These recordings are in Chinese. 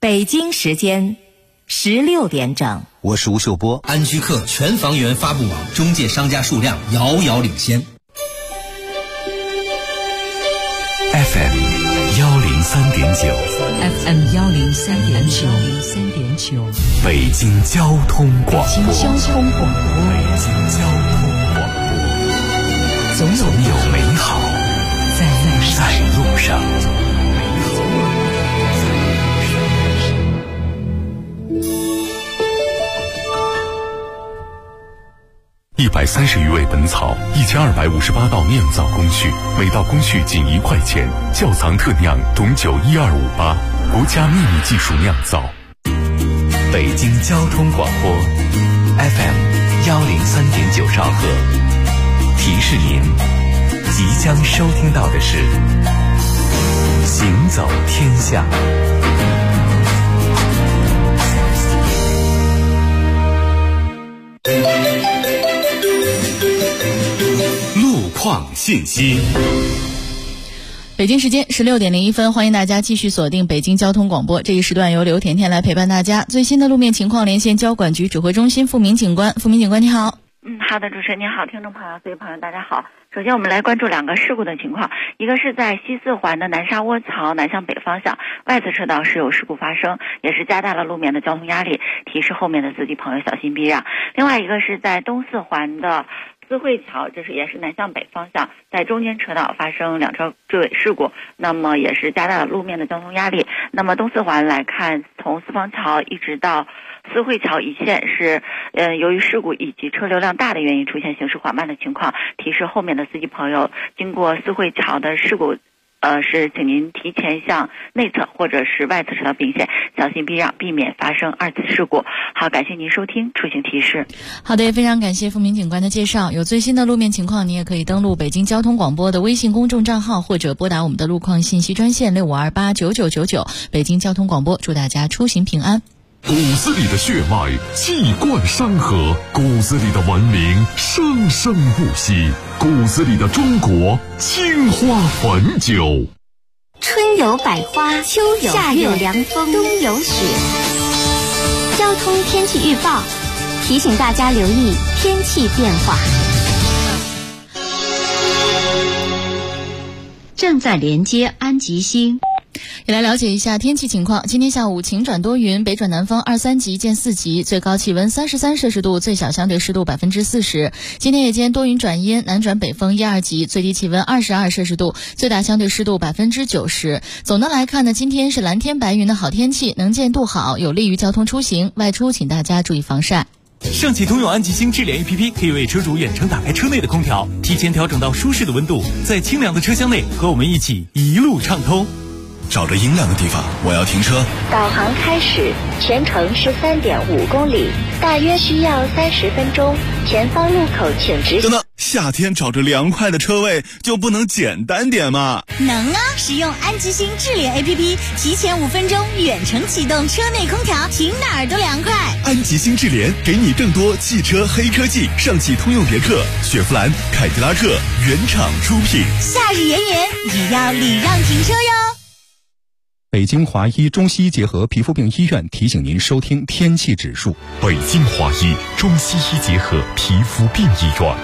北京时间16点整。 我是吴秀波。 安居客全房源发布网中介商家数量遥遥领先。 FM 103.9 北京交通广播。总有美好在路上。130余味本草，1258道酿造工序，每道工序仅1块钱。窖藏特酿董酒12588，国家秘密技术酿造。北京交通广播 FM 103.9兆赫，提示您即将收听到的是行走天下。路况信息。 北京时间16点01分，欢迎大家继续锁定北京交通广播。这一时段由刘甜甜来陪伴大家。最新的路面情况连线交管局指挥中心付明警官。付明警官你好。 好的，主持人您好，听众朋友、各位朋友大家好。首先我们来关注2个事故的情况，一个是在西四环的南沙窝槽南向北方向外侧车道是有事故发生，也是加大了路面的交通压力，提示后面的司机朋友小心避让。另外一个是在东四环的思汇桥，这是也是南向北方向，在中间车道发生2车追尾事故，那么也是加大了路面的交通压力。那么东四环来看，从四方桥一直到思汇桥一线是由于事故以及车流量大的原因出现行驶缓慢的情况，提示后面的司机朋友经过思汇桥的事故是请您提前向内侧或者是外侧车道并线，小心避让，避免发生2次事故。好，感谢您收听出行提示。 好的，也非常感谢付明警官的介绍。有最新的路面情况，您也可以登录北京交通广播的微信公众账号，或者拨打我们的路况信息专线65289999。北京交通广播，祝大家出行平安。 骨子里的血脉气贯山河，骨子里的文明生生不息，骨子里的中国青花汾酒。 春有百花，秋有夏有凉风，冬有雪。交通天气预报提醒大家留意天气变化。正在连接安吉星。 也来了解一下天气情况。今天下午晴转多云，北转南风2、3级见4级，最高气温33摄氏度，最小相对湿度40%。今天夜间多云转阴，南转北风1、2级，最低气温22摄氏度，最大相对湿度90%。总的来看呢，今天是蓝天白云的好天气，能见度好，有利于交通出行，外出请大家注意防晒。 上汽通用安吉星智联 APP 可以为车主远程打开车内的空调，提前调整到舒适的温度，在清凉的车厢内和我们一起一路畅通。 找着阴凉的地方，我要停车。 导航开始，全程13.5公里，大约需要30分钟。前方路口请直行。 等等，夏天找着凉快的车位就不能简单点吗？ 能啊！使用安吉星智联 APP， 提前5分钟远程启动车内空调，停哪儿都凉快。 安吉星智联给你更多汽车黑科技，上汽通用别克、雪佛兰、凯迪拉克原厂出品。 夏日炎炎，也要礼让停车哟。 北京华医中西医结合皮肤病医院提醒您收听天气指数。 北京华医中西医结合皮肤病医院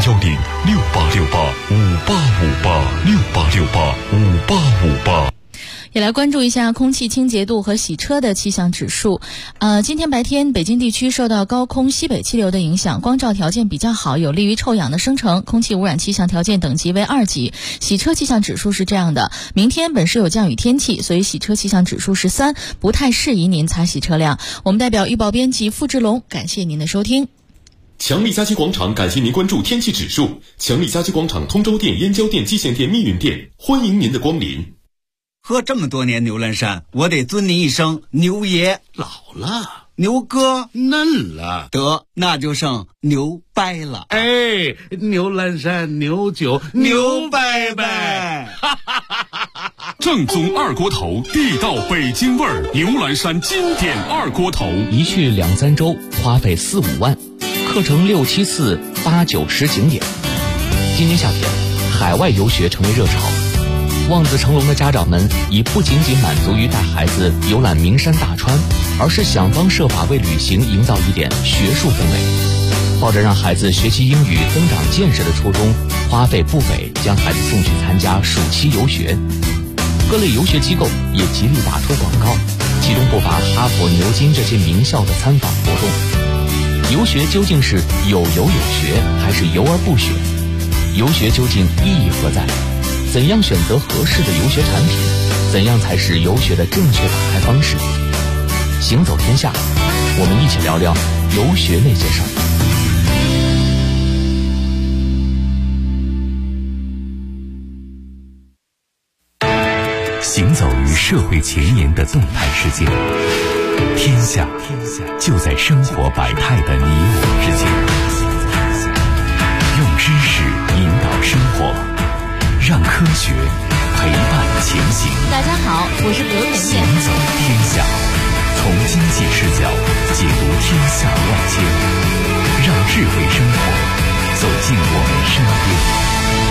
，0106858586858 也来关注一下空气清洁度和洗车的气象指数。今天白天北京地区受到高空西北气流的影响，光照条件比较好，有利于臭氧的生成，空气污染气象条件等级为2级。洗车气象指数是这样的，明天本市有降雨天气，所以洗车气象指数是3，不太适宜您擦洗车辆。我们代表预报编辑付志龙，感谢您的收听。 强力家居广场感谢您关注天气指数。强力家居广场通州店、燕郊店、蓟县店、密云店，欢迎您的光临。 喝这么多年牛栏山，我得尊您一声牛爷。 老了， 牛哥嫩了， 得那就剩牛掰了。 哎，牛栏山牛酒牛掰掰。 正宗二锅头，地道北京味儿，牛栏山经典二锅头， 一去2、3周，花费4、5万，课程6、7次8、9、10景点。今年夏天，海外游学成为热潮。 望子成龙的家长们已不仅仅满足于带孩子游览名山大川，而是想方设法为旅行营造一点学术氛围。抱着让孩子学习英语增长见识的初衷，花费不菲将孩子送去参加暑期游学。各类游学机构也极力打出广告，其中不乏哈佛、牛津这些名校的参访活动。游学究竟是有游有学，还是游而不学？游学究竟意义何在？怎样选择合适的游学产品？怎样才是游学的正确打开方式？行走天下，我们一起聊聊游学那些事儿。 行走于社会前沿的动态世界，天下就在生活百态的你我之间。用知识引导生活，让科学陪伴前行。 大家好，我是刘甜甜。 行走天下，从经济视角解读天下万千，让智慧生活走进我们身边。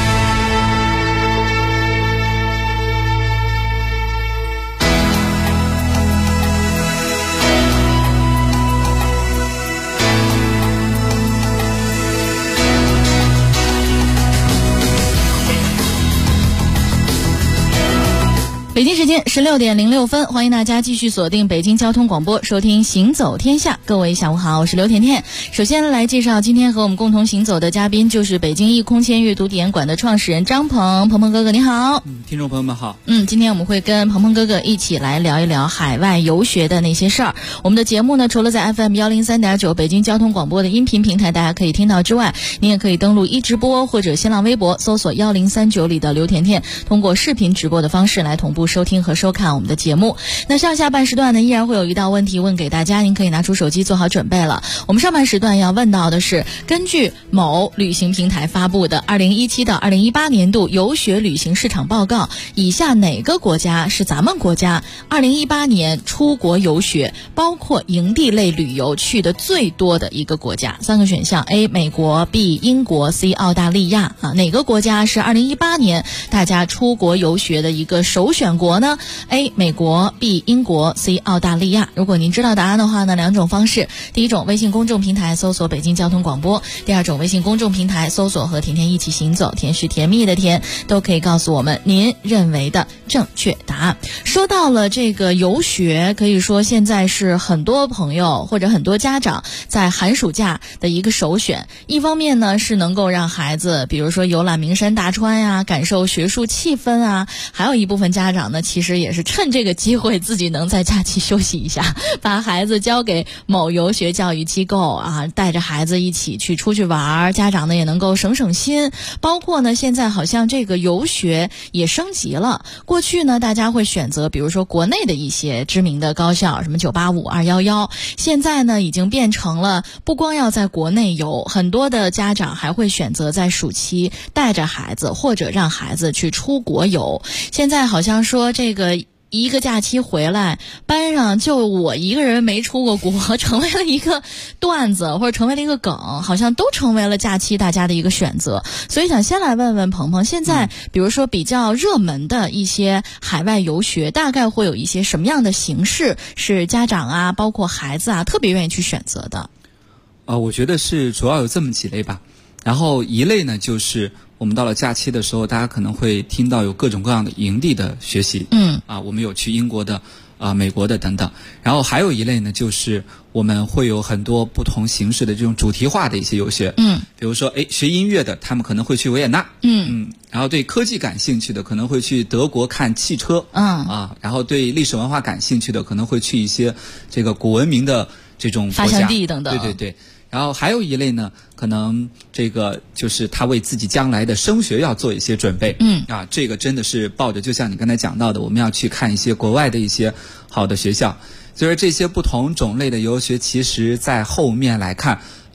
北京时间16点06分，欢迎大家继续锁定北京交通广播，收听行走天下。各位下午好，我是刘甜甜。首先来介绍今天和我们共同行走的嘉宾，就是北京易空间阅读体验馆的创始人张鹏。鹏哥哥你好。 听众朋友们好。 今天我们会跟鹏哥哥一起来聊一聊海外游学的那些事儿。我们的节目呢，除了在 FM 103.9北京交通广播的音频平台大家可以听到之外，您也可以登录一直播或者新浪微博搜索1039里的刘甜甜，通过视频直播的方式来同步收听和收看我们的节目。那上下半时段呢，依然会有一道问题问给大家，您可以拿出手机做好准备了。我们上半时段要问到的是，根据某旅行平台发布的2017到2018年度游学旅行市场报告，以下哪个国家是咱们国家2018年出国游学包括营地类旅游去的最多的一个国家？三个选项 A 美国， B 英国， C 澳大利亚。哪个国家是2018年大家出国游学的一个首选国呢？ A 美国， B 英国， C 澳大利亚。如果您知道答案的话呢，两种方式，第一种微信公众平台搜索北京交通广播，第二种微信公众平台搜索和甜甜一起行走，甜是甜蜜的甜，都可以告诉我们您认为的正确答案。说到了这个游学，可以说现在是很多朋友或者很多家长在寒暑假的一个首选。一方面呢，是能够让孩子比如说游览名山大川呀，感受学术气氛啊，还有一部分家长呢，其实也是趁这个机会自己能在假期休息一下，把孩子交给某游学教育机构啊，带着孩子一起去出去玩，家长呢也能够省省心。包括呢，现在好像这个游学也升级了。过去呢，大家会选择比如说国内的一些知名的高校，什么985、211，现在呢已经变成了不光要在国内游，很多的家长还会选择在暑期带着孩子或者让孩子去出国游。现在好像说这个一个假期回来，班上就我一个人没出过国，成为了一个段子或者成为了一个梗，好像都成为了假期大家的一个选择。所以想先来问问鹏鹏，现在比如说比较热门的一些海外游学，大概会有一些什么样的形式是家长啊包括孩子啊特别愿意去选择的？ 我觉得是主要有这么几类吧。然后一类呢，就是我们到了假期的时候，大家可能会听到有各种各样的营地的学习，我们有去英国的美国的等等。然后还有一类呢，就是我们会有很多不同形式的这种主题化的一些游学，比如说学音乐的，他们可能会去维也纳，然后对科技感兴趣的可能会去德国看汽车，然后对历史文化感兴趣的可能会去一些这个古文明的这种国家， 发祥地等等。 对。然后还有一类呢，可能这个就是他为自己将来的升学要做一些准备，这个真的是抱着就像你刚才讲到的，我们要去看一些国外的一些好的学校。所以说这些不同种类的游学，其实在后面来看，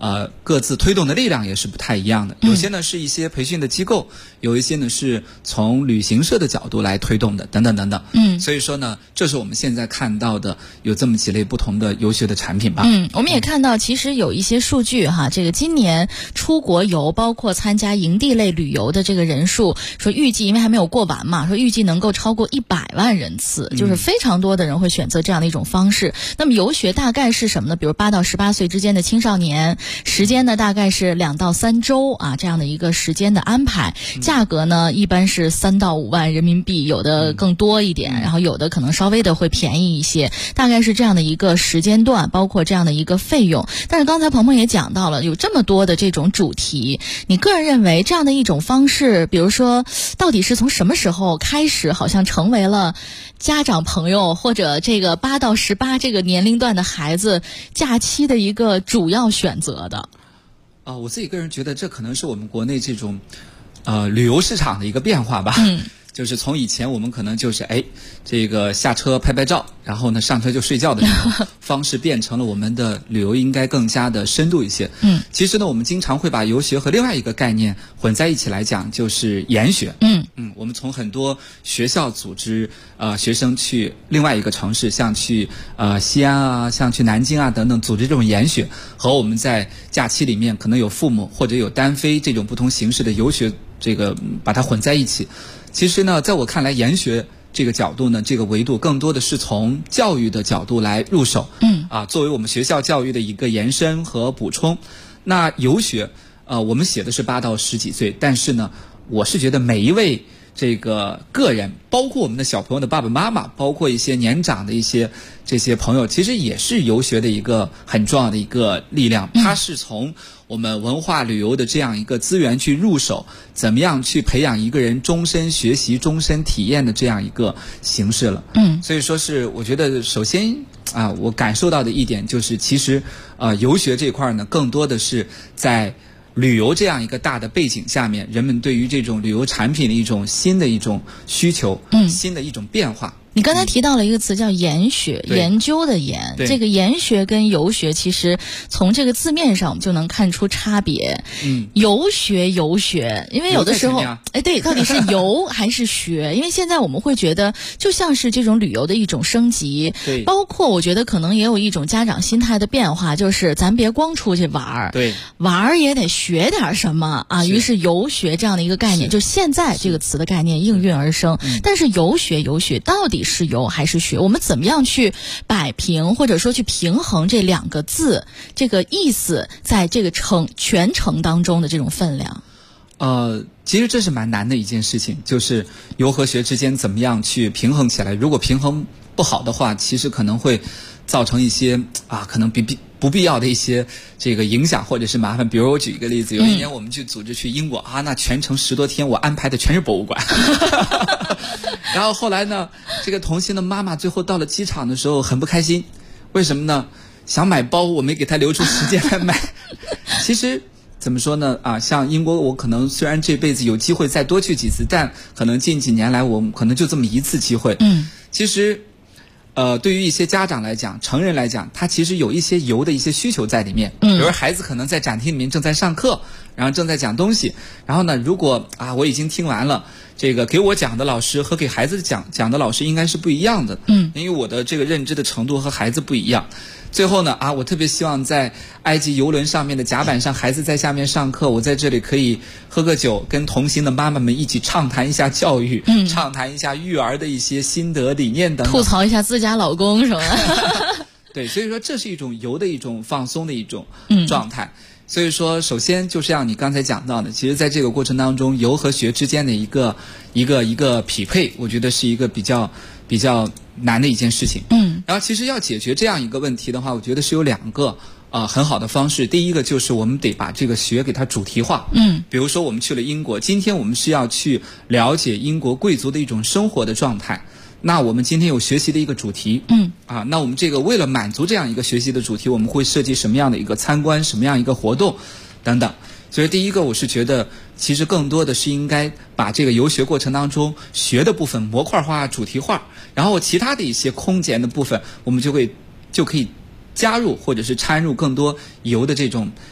各自推动的力量也是不太一样的。有些呢是一些培训的机构，有一些呢是从旅行社的角度来推动的，等等等等。所以说呢，这是我们现在看到的有这么几类不同的游学的产品吧。 我们也看到，其实有一些数据哈，这个今年出国游，包括参加营地类旅游的这个人数，说预计因为还没有过完嘛，说预计能够超过100万人次，就是非常多的人会选择这样的一种方式。那么游学大概是什么呢？比如8到18岁之间的青少年，时间呢大概是2到3周啊，这样的一个时间的安排。价格呢一般是3到5万人民币，有的更多一点，然后有的可能稍微的会便宜一些，大概是这样的一个时间段，包括这样的一个费用。但是刚才鹏鹏也讲到了，有这么多的这种主题，你个人认为这样的一种方式，比如说到底是从什么时候开始好像成为了家长朋友或者这个8到18这个年龄段的孩子假期的一个主要选择的？ 我自己个人觉得这可能是我们国内这种旅游市场的一个变化吧。就是从以前我们可能就是这个下车拍拍照，然后呢上车就睡觉的这种方式，变成了我们的旅游应该更加的深度一些。其实呢我们经常会把游学和另外一个概念混在一起来讲，就是研学。我们从很多学校组织学生去另外一个城市，像去西安啊，像去南京啊等等，组织这种研学，和我们在假期里面可能有父母或者有单飞这种不同形式的游学，这个把它混在一起。其实呢在我看来，研学这个角度呢，这个维度更多的是从教育的角度来入手，作为我们学校教育的一个延伸和补充。那游学我们写的是8到10几岁，但是呢我是觉得每一位这个个人，包括我们的小朋友的爸爸妈妈，包括一些年长的一些这些朋友，其实也是游学的一个很重要的一个力量。它是从我们文化旅游的这样一个资源去入手，怎么样去培养一个人终身学习、终身体验的这样一个形式了。所以说是我觉得首先我感受到的一点就是，其实游学这块呢，更多的是在旅游这样一个大的背景下面，人们对于这种旅游产品的一种新的一种需求，新的一种变化。 你刚才提到了一个词叫研学，研究的研，这个研学跟游学其实从这个字面上我们就能看出差别。游学，因为有的时候对，到底是游还是学？因为现在我们会觉得就像是这种旅游的一种升级， 对， 包括我觉得可能也有一种家长心态的变化，就是咱别光出去玩， 对， 玩也得学点什么啊。于是游学这样的一个概念，就现在这个词的概念应运而生。但是游学到底是游还是学？我们怎么样去摆平或者说去平衡这2个字这个意思在这个全程当中的这种分量？ 其实这是蛮难的一件事情，就是游和学之间怎么样去平衡起来。如果平衡不好的话，其实可能会造成一些可能不必要的一些这个影响或者是麻烦。比如我举一个例子，有一年我们去组织去英国那全程10多天，我安排的全是博物馆。然后后来呢，这个童心的妈妈最后到了机场的时候很不开心，为什么呢？想买包，我没给她留出时间来买。其实怎么说呢像英国，我可能虽然这辈子有机会再多去几次，但可能近几年来我可能就这么一次机会。其实对于一些家长来讲，成人来讲，他其实有一些游的一些需求在里面。比如孩子可能在展厅里面正在上课，然后正在讲东西，然后呢如果我已经听完了，这个给我讲的老师和给孩子讲的老师应该是不一样的。因为我的这个认知的程度和孩子不一样。最后呢我特别希望在埃及游轮上面的甲板上，孩子在下面上课，我在这里可以喝个酒，跟同行的妈妈们一起畅谈一下教育，畅谈一下育儿的一些心得理念等等， 吐槽一下自家老公是吗？ 对，所以说这是一种游的一种放松的一种状态。所以说首先就是像你刚才讲到的，其实在这个过程当中，游和学之间的一个匹配，我觉得是一个比较难的一件事情。然后其实要解决这样一个问题的话，我觉得是有2个很好的方式。第一个就是我们得把这个学给它主题化。比如说我们去了英国，今天我们是要去了解英国贵族的一种生活的状态，那我们今天有学习的一个主题。那我们这个为了满足这样一个学习的主题，我们会设计什么样的一个参观，什么样一个活动等等。所以第一个我是觉得其实更多的是应该把这个游学过程当中学的部分模块化、主题化，然后其他的一些空间的部分我们就可以加入或者是掺入更多游的这种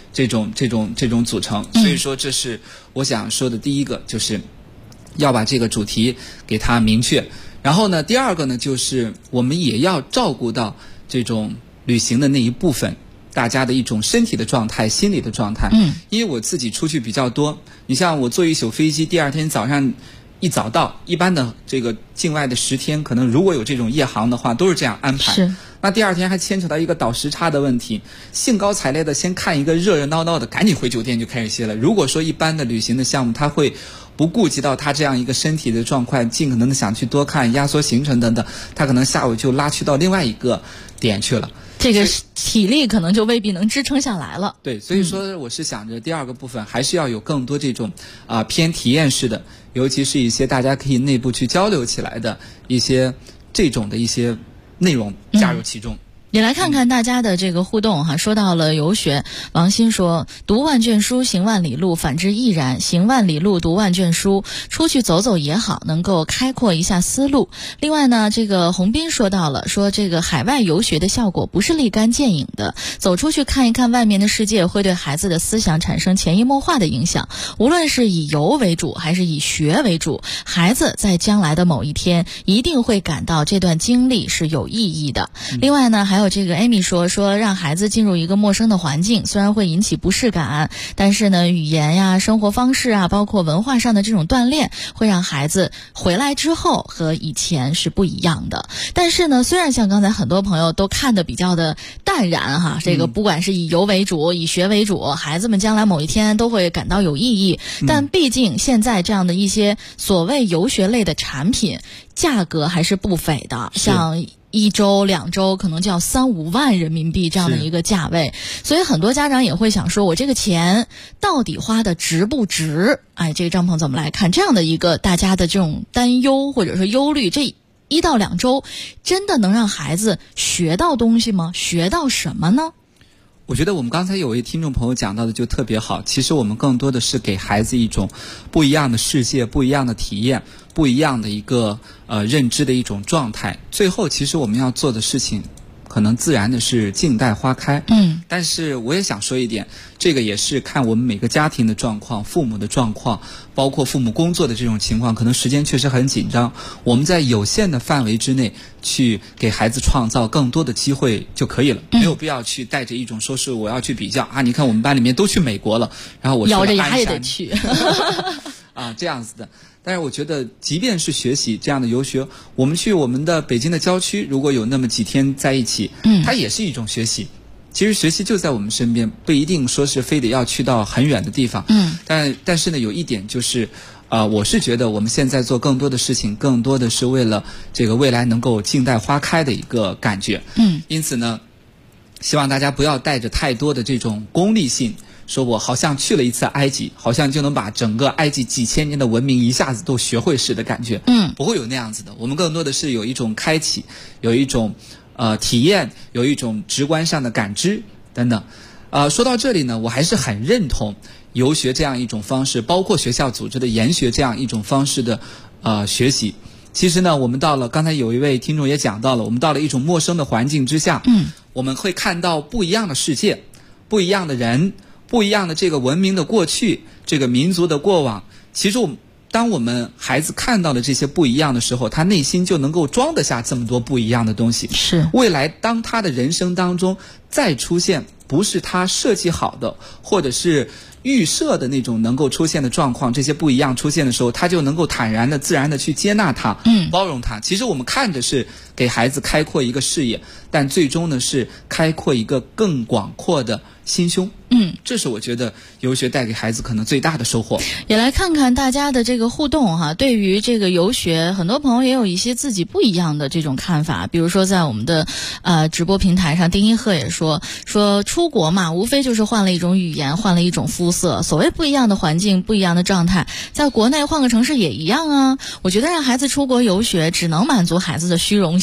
这种组成。所以说这是我想说的第一个，就是要把这个主题给它明确。然后呢，第二个呢，就是我们也要照顾到这种旅行的那一部分，大家的一种身体的状态、心理的状态。因为我自己出去比较多，你像我坐一宿飞机，第二天早上一早到，一般的这个境外的10天，可能如果有这种夜航的话，都是这样安排。 是。 那第二天还牵扯到一个倒时差的问题，兴高采烈的先看一个热热闹闹的，赶紧回酒店就开始歇了。如果说一般的旅行的项目，他会不顾及到他这样一个身体的状况，尽可能的想去多看，压缩行程等等，他可能下午就拉去到另外一个点去了。 这个体力可能就未必能支撑下来了。 对，所以说我是想着第二个部分还是要有更多这种偏体验式的，尤其是一些大家可以内部去交流起来的一些这种的一些内容加入其中。 也来看看大家的这个互动哈。说到了游学，王鑫说，读万卷书行万里路，反之亦然，行万里路读万卷书，出去走走也好，能够开阔一下思路。另外呢，这个洪斌说到了，说这个海外游学的效果不是立竿见影的，走出去看一看外面的世界，会对孩子的思想产生潜移默化的影响。无论是以游为主还是以学为主，孩子在将来的某一天一定会感到这段经历是有意义的。另外呢，还有这个 Amy 说让孩子进入一个陌生的环境，虽然会引起不适感，但是呢，语言呀、生活方式啊，包括文化上的这种锻炼，会让孩子回来之后和以前是不一样的。但是呢，虽然像刚才很多朋友都看得比较的淡然哈，这个不管是以游为主、以学为主，孩子们将来某一天都会感到有意义。但毕竟现在这样的一些所谓游学类的产品，价格还是不菲的，像1周2周可能就要3-5万人民币这样的一个价位，所以很多家长也会想说，我这个钱到底花的值不值？哎，这个张鹏怎么来看这样的一个大家的这种担忧或者说忧虑？这1到2周真的能让孩子学到东西吗？学到什么呢？ 我觉得我们刚才有位听众朋友讲到的就特别好，其实我们更多的是给孩子一种不一样的世界、不一样的体验、不一样的一个认知的一种状态。最后其实我们要做的事情可能自然的是静待花开。但是我也想说一点，这个也是看我们每个家庭的状况、父母的状况，包括父母工作的这种情况，可能时间确实很紧张，我们在有限的范围之内去给孩子创造更多的机会就可以了，没有必要去带着一种说是我要去比较啊，你看我们班里面都去美国了，然后我咬着牙也得去啊，这样子的。但是我觉得即便是学习这样的游学，我们去我们的北京的郊区，如果有那么几天在一起，它也是一种学习。其实学习就在我们身边，不一定说是非得要去到很远的地方。但是呢，有一点就是我是觉得我们现在做更多的事情，更多的是为了这个未来能够静待花开的一个感觉。因此呢，希望大家不要带着太多的这种功利性，说我好像去了一次埃及，好像就能把整个埃及几千年的文明一下子都学会似的感觉。不会有那样子的。我们更多的是有一种开启，有一种体验，有一种直观上的感知等等。说到这里呢，我还是很认同游学这样一种方式，包括学校组织的研学这样一种方式的学习。其实呢，我们到了，刚才有一位听众也讲到了，我们到了一种陌生的环境之下，我们会看到不一样的世界，不一样的人，不一样的这个文明的过去，这个民族的过往。其实当我们孩子看到了这些不一样的时候，他内心就能够装得下这么多不一样的东西。 是， 未来当他的人生当中再出现不是他设计好的，或者是预设的那种能够出现的状况，这些不一样出现的时候，他就能够坦然的、自然的去接纳它，包容它。其实我们看着是给孩子开阔一个视野，但最终呢是开阔一个更广阔的心胸。这是我觉得游学带给孩子可能最大的收获。 也来看看大家的这个互动哈，对于这个游学，很多朋友也有一些自己不一样的这种看法。比如说在我们的直播平台上，丁一鹤也说出国嘛，无非就是换了一种语言，换了一种肤色，所谓不一样的环境，不一样的状态，在国内换个城市也一样啊。我觉得让孩子出国游学，只能满足孩子的虚荣心。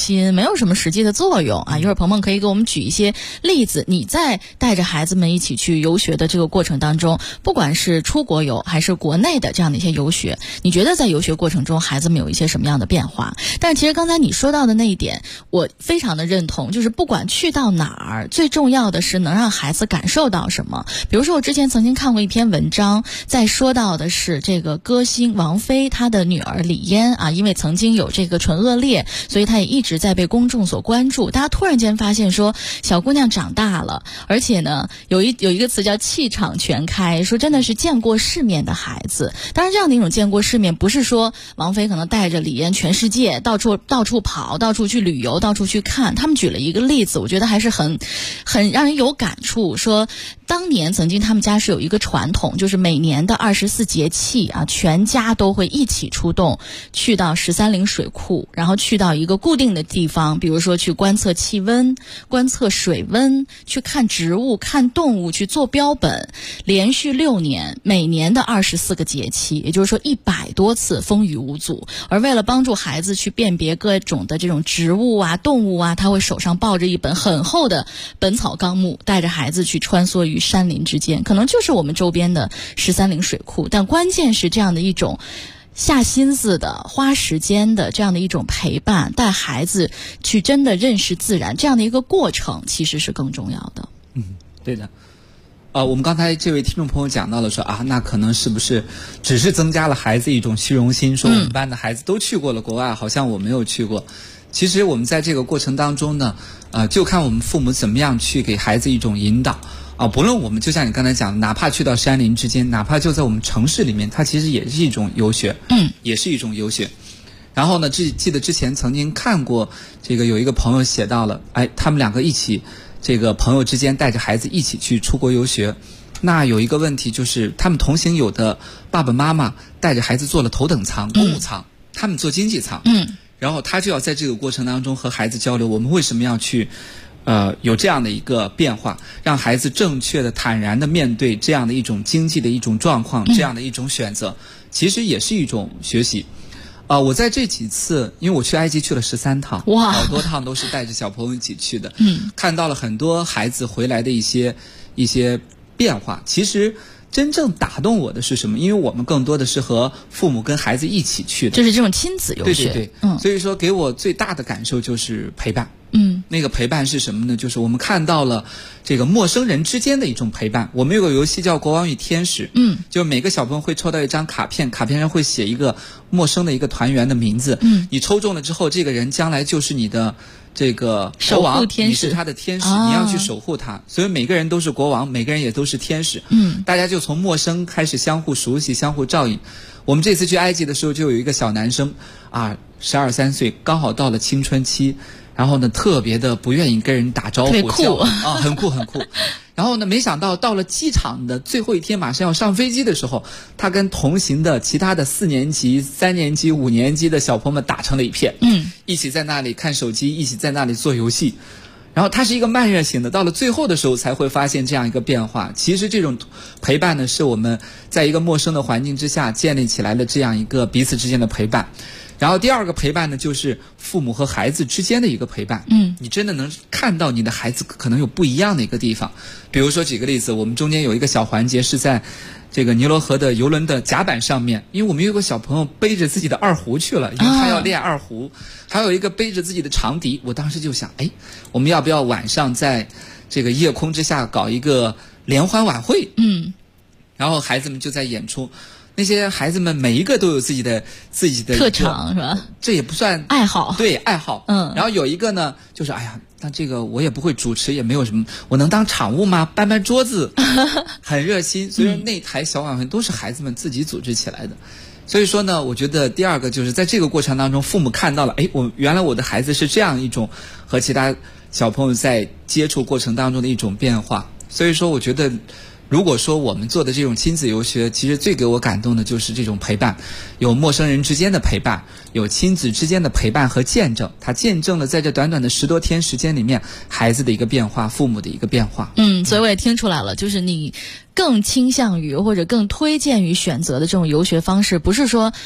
心，没有什么实际的作用啊。一会儿鹏鹏可以给我们举一些例子，你在带着孩子们一起去游学的这个过程当中，不管是出国游还是国内的这样的一些游学，你觉得在游学过程中孩子们有一些什么样的变化？但是其实刚才你说到的那一点我非常的认同，就是不管去到哪儿，最重要的是能让孩子感受到什么。比如说我之前曾经看过一篇文章，在说到的是这个歌星王菲她的女儿李嫣啊，因为曾经有这个唇腭裂，所以她也一直在被公众所关注。大家突然间发现说小姑娘长大了，而且呢有一个词叫气场全开，说真的是见过世面的孩子。当然这样的一种见过世面，不是说王菲可能带着李嫣全世界到处跑，到处去旅游，到处去看。他们举了一个例子，我觉得还是很让人有感触，说当年曾经他们家是有一个传统，就是每年的24节气啊，全家都会一起出动，去到13陵水库，然后去到一个固定的地方，比如说去观测气温、观测水温，去看植物、看动物，去做标本，连续6年，每年的24个节气，也就是说100多次风雨无阻。而为了帮助孩子去辨别各种的这种植物啊、动物啊，他会手上抱着一本很厚的《本草纲目》，带着孩子去穿梭于山林之间，可能就是我们周边的13陵水库。但关键是这样的一种下心思的、花时间的这样的一种陪伴，带孩子去真的认识自然，这样的一个过程其实是更重要的。 对的。我们刚才这位听众朋友讲到了说啊，那可能是不是只是增加了孩子一种虚荣心，说我们班的孩子都去过了国外，好像我没有去过。其实我们在这个过程当中呢，就看我们父母怎么样去给孩子一种引导啊。不论我们就像你刚才讲的，哪怕去到山林之间，哪怕就在我们城市里面，它其实也是一种游学，也是一种游学。然后呢，记得之前曾经看过这个有一个朋友写到了，他们2个一起，这个朋友之间带着孩子一起去出国游学。那有一个问题就是，他们同行有的爸爸妈妈带着孩子坐了头等舱、公务舱，他们坐经济舱。然后他就要在这个过程当中和孩子交流，我们为什么要去有这样的一个变化，让孩子正确的坦然的面对这样的一种经济的一种状况，这样的一种选择，其实也是一种学习。我在这几次，因为我去埃及去了13趟，哇，好多趟都是带着小朋友一起去的，看到了很多孩子回来的一些变化。其实真正打动我的是什么？因为我们更多的是和父母跟孩子一起去的， 就是这种亲子游学。 对，所以说给我最大的感受就是陪伴。那个陪伴是什么呢？就是我们看到了这个陌生人之间的一种陪伴。我们有个游戏叫国王与天使，就每个小朋友会抽到一张卡片，卡片上会写一个陌生的一个团员的名字，你抽中了之后，这个人将来就是你的这个国王，你是他的天使，你要去守护他。所以每个人都是国王，每个人也都是天使。大家就从陌生开始相互熟悉，相互照应。我们这次去埃及的时候，就有一个小男生啊，12、13岁，刚好到了青春期，然后呢，特别的不愿意跟人打招呼，很酷。然后呢，没想到到了机场的最后一天，马上要上飞机的时候，他跟同行的其他的4年级、3年级、5年级的小朋友们打成了一片，一起在那里看手机，一起在那里做游戏。然后他是一个慢热型的，到了最后的时候才会发现这样一个变化。其实这种陪伴呢，是我们在一个陌生的环境之下建立起来的这样一个彼此之间的陪伴。然后第2个陪伴呢，就是父母和孩子之间的一个陪伴。你真的能看到你的孩子可能有不一样的一个地方。比如说举个例子，我们中间有一个小环节是在这个尼罗河的游轮的甲板上面，因为我们有个小朋友背着自己的2胡去了，因为他要练2胡，还有一个背着自己的长笛。我当时就想，我们要不要晚上在这个夜空之下搞一个联欢晚会？然后孩子们就在演出。那些孩子们每一个都有自己的特长，是吧？ 这也不算爱好， 对，爱好。然后有一个呢，就是那这个我也不会主持，也没有什么，我能当场务吗？搬桌子，很热心。所以说那台小晚会都是孩子们自己组织起来的。所以说呢，我觉得第2个就是在这个过程当中，父母看到了，原来我的孩子是这样一种和其他小朋友在接触过程当中的一种变化。所以说，我觉得。如果说我们做的这种亲子游学，其实最给我感动的就是这种陪伴，有陌生人之间的陪伴，有亲子之间的陪伴和见证，它见证了在这短短的10多天时间里面，孩子的一个变化，父母的一个变化。 所以我也听出来了，就是你更倾向于或者更推荐于选择的这种游学方式，不是说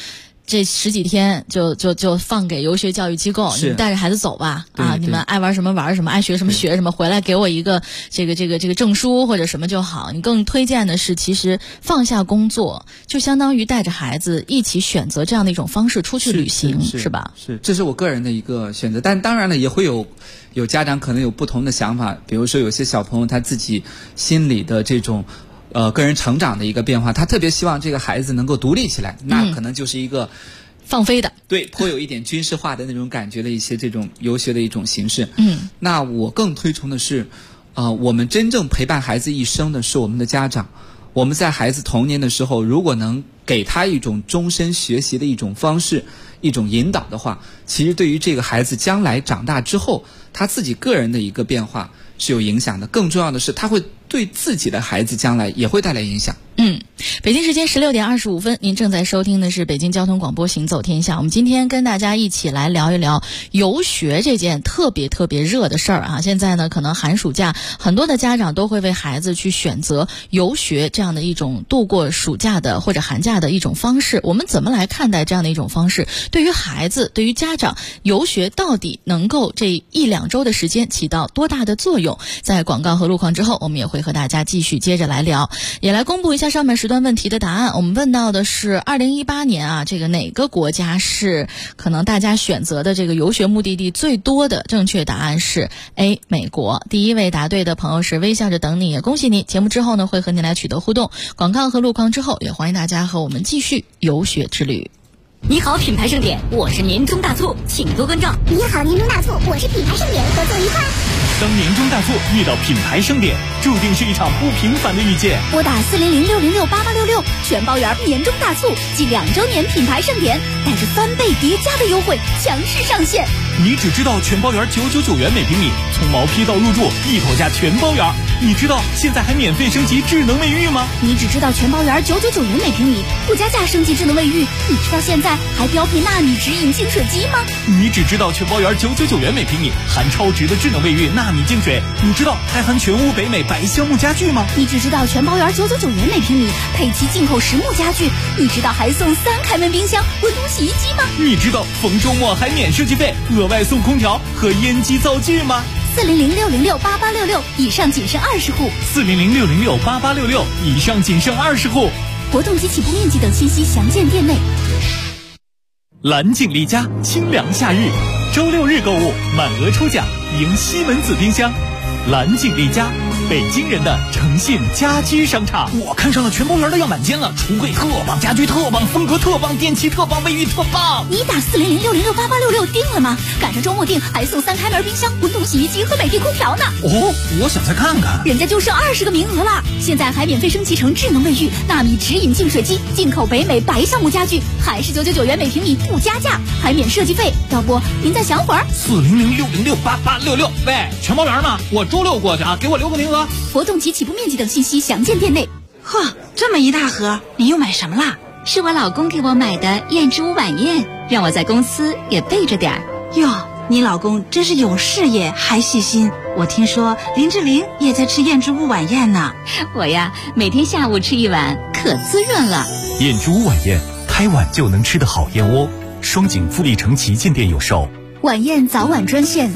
这十几天就放给游学教育机构，你们带着孩子走吧，你们爱玩什么玩什么，爱学什么学什么，回来给我一个这个证书或者什么就好。你更推荐的是，其实放下工作，就相当于带着孩子一起选择这样的一种方式出去旅行，是吧？ 是，这是我个人的一个选择，但当然了，也会有家长可能有不同的想法，比如说有些小朋友他自己心里的这种个人成长的一个变化，他特别希望这个孩子能够独立起来，那可能就是一个放飞的， 对，颇有一点军事化的那种感觉的一些这种游学的一种形式。那我更推崇的是，我们真正陪伴孩子一生的是我们的家长。我们在孩子童年的时候，如果能给他一种终身学习的一种方式，一种引导的话，其实对于这个孩子将来长大之后，他自己个人的一个变化是有影响的。更重要的是，他会对自己的孩子将来也会带来影响。 北京时间16点25分，您正在收听的是北京交通广播行走天下。我们今天跟大家一起来聊一聊游学这件特别热的事儿啊。现在呢，可能寒暑假很多的家长都会为孩子去选择游学这样的一种度过暑假的或者寒假的一种方式。我们怎么来看待这样的一种方式？对于孩子，对于家长，游学到底能够这1-2周的时间起到多大的作用？在广告和路况之后，我们也会和大家继续接着来聊，也来公布一下上面时段问题的答案。我们问到的是2018年啊，这个哪个国家是可能大家选择的这个游学目的地最多的？正确答案是 A 美国。第一位答对的朋友是微笑着等你，也恭喜你。节目之后呢，会和您来取得互动。广告和路况之后，也欢迎大家和我们继续游学之旅。 你好，品牌盛典，我是年终大促，请多关照。 你好，年终大促，我是品牌盛典，合作愉快。 当年终大促遇到品牌盛典，注定是一场不平凡的遇见。 拨打400-606-8866，全包圆年终大促暨2周年品牌盛典，带着3倍叠加的优惠强势上线。 你只知道全包圆999元每平米，从毛坯到入住一口价全包圆。你知道现在还免费升级智能卫浴吗？ 你只知道全包圆999元每平米，不加价升级智能卫浴。你知道现在还标配纳米直饮净水机吗？ 你只知道全包圆999元每平米，含超值的智能卫浴纳米净水。你知道还含全屋北美白橡木家具吗？ 你只知道全包圆999元每平米，配齐进口实木家具。你知道还送3开门冰箱、温通洗衣机吗？ 你知道逢周末还免设计费，额外送空调和烟机灶具吗 ？400-606-8866，以上仅剩20户。 400-606-8866，以上仅剩20户。 活动及起步面积等信息详见店内。 蓝景丽家清凉夏日，周6日购物满额抽奖，赢西门子冰箱。蓝景丽家，北京人的诚信家居商场。我看上了全包圆的样板间了，橱柜特棒，家居特棒，风格特棒，电器特棒，卫浴特棒。 你打400-606-8866定了吗？赶上周末订还送3开门冰箱、温通洗衣机和美的空调呢。 哦，我想再看看。 人家就剩20个名额了，现在还免费升级成智能卫浴、纳米直饮净水机、进口北美白橡木家具，还是999元每平米不加价，还免设计费。要不您再想会儿 ？400-606-8866。喂，全包圆呢？我周6过去啊，给我留个名额。 活动及起步面积等信息详见店内。 呵，这么一大盒，你又买什么啦？ 是我老公给我买的燕之屋晚宴，让我在公司也备着点儿。 哟，你老公真是有事业还细心。我听说林志玲也在吃燕之屋晚宴呢。 我呀，每天下午吃一碗，可滋润了。 燕之屋晚宴，开碗就能吃的好燕窝。双井富力城旗舰店有售。 晚宴早晚专线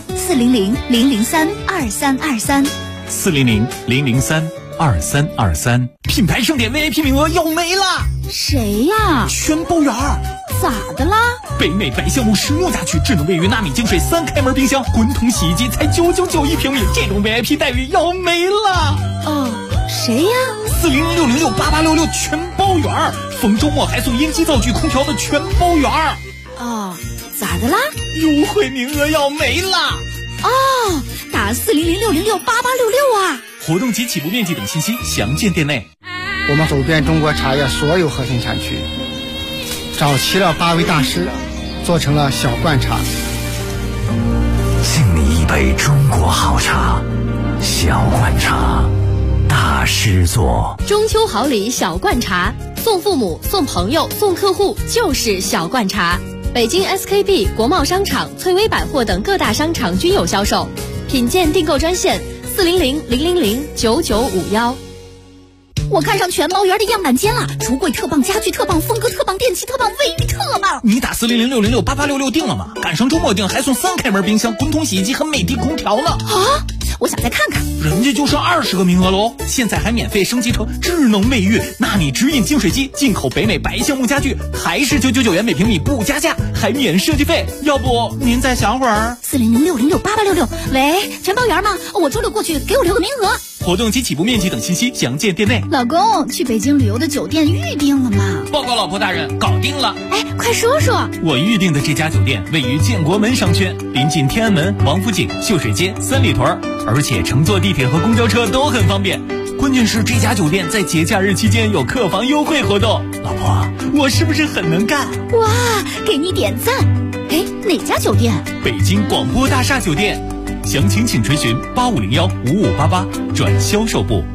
400-003-2323。 400-003-2323。品牌盛典 VIP 名额要没了。 谁呀？ 全包圆。 咋的啦？ 北美白橡木实木家具、智能卫浴、纳米净水、3开门冰箱、滚筒洗衣机才999一平米，这种 VIP 待遇要没了。 哦，谁呀 ？400-606-8866全包圆，逢周末还送烟机灶具、空调的全包圆。 哦，咋的啦？ 优惠名额要没了。 哦，打400-606-8866啊！ 活动及起步面积等信息详见店内。 我们走遍中国茶叶所有核心产区，找齐了8位大师，做成了小罐茶。 敬你一杯中国好茶，小罐茶，大师做。 中秋好礼小罐茶，送父母、送朋友、送客户就是小罐茶。北京 SKP、国贸商场、翠微百货等各大商场均有销售。品鉴订购专线400-000-9951。 我看上全毛园的样板间了，橱柜特棒，家具特棒，风格特棒，电器特棒，卫浴特棒。 你打400-606-8866订了吗？赶上周末订还送3开门冰箱、滚筒洗衣机和美的空调呢。 啊，我想再看看。 人家就剩20个名额喽，现在还免费升级成智能卫浴，纳米直饮净水机，进口北美白橡木家具，还是999元每平米不加价，还免设计费。要不您再想会儿 ？400-606-8866。喂，全包园吗？我周六过去，给我留个名额。 活动及起步面积等信息详见店内。 老公，去北京旅游的酒店预定了吗？ 报告老婆大人，搞定了。 哎，快说说。 我预定的这家酒店位于建国门商圈，临近天安门、王府井、秀水街、三里屯，而且乘坐地铁和公交车都很方便。关键是这家酒店在节假日期间有客房优惠活动。老婆，我是不是很能干？ 哇，给你点赞。哎，哪家酒店？ 北京广播大厦酒店。详情请垂询8501-5588转销售部。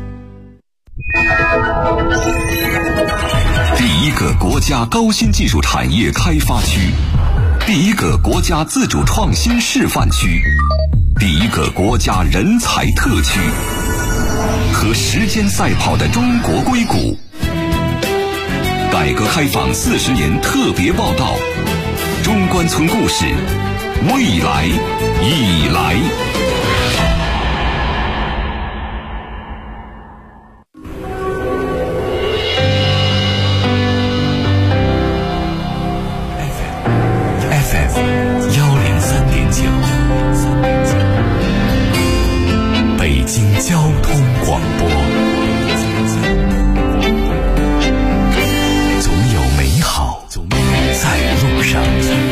第一个国家高新技术产业开发区，第一个国家自主创新示范区，第一个国家人才特区，和时间赛跑的中国硅谷。改革开放40年特别报道，中关村故事，未来已来。FM 103.9，北京交通广播。总有美好在路上。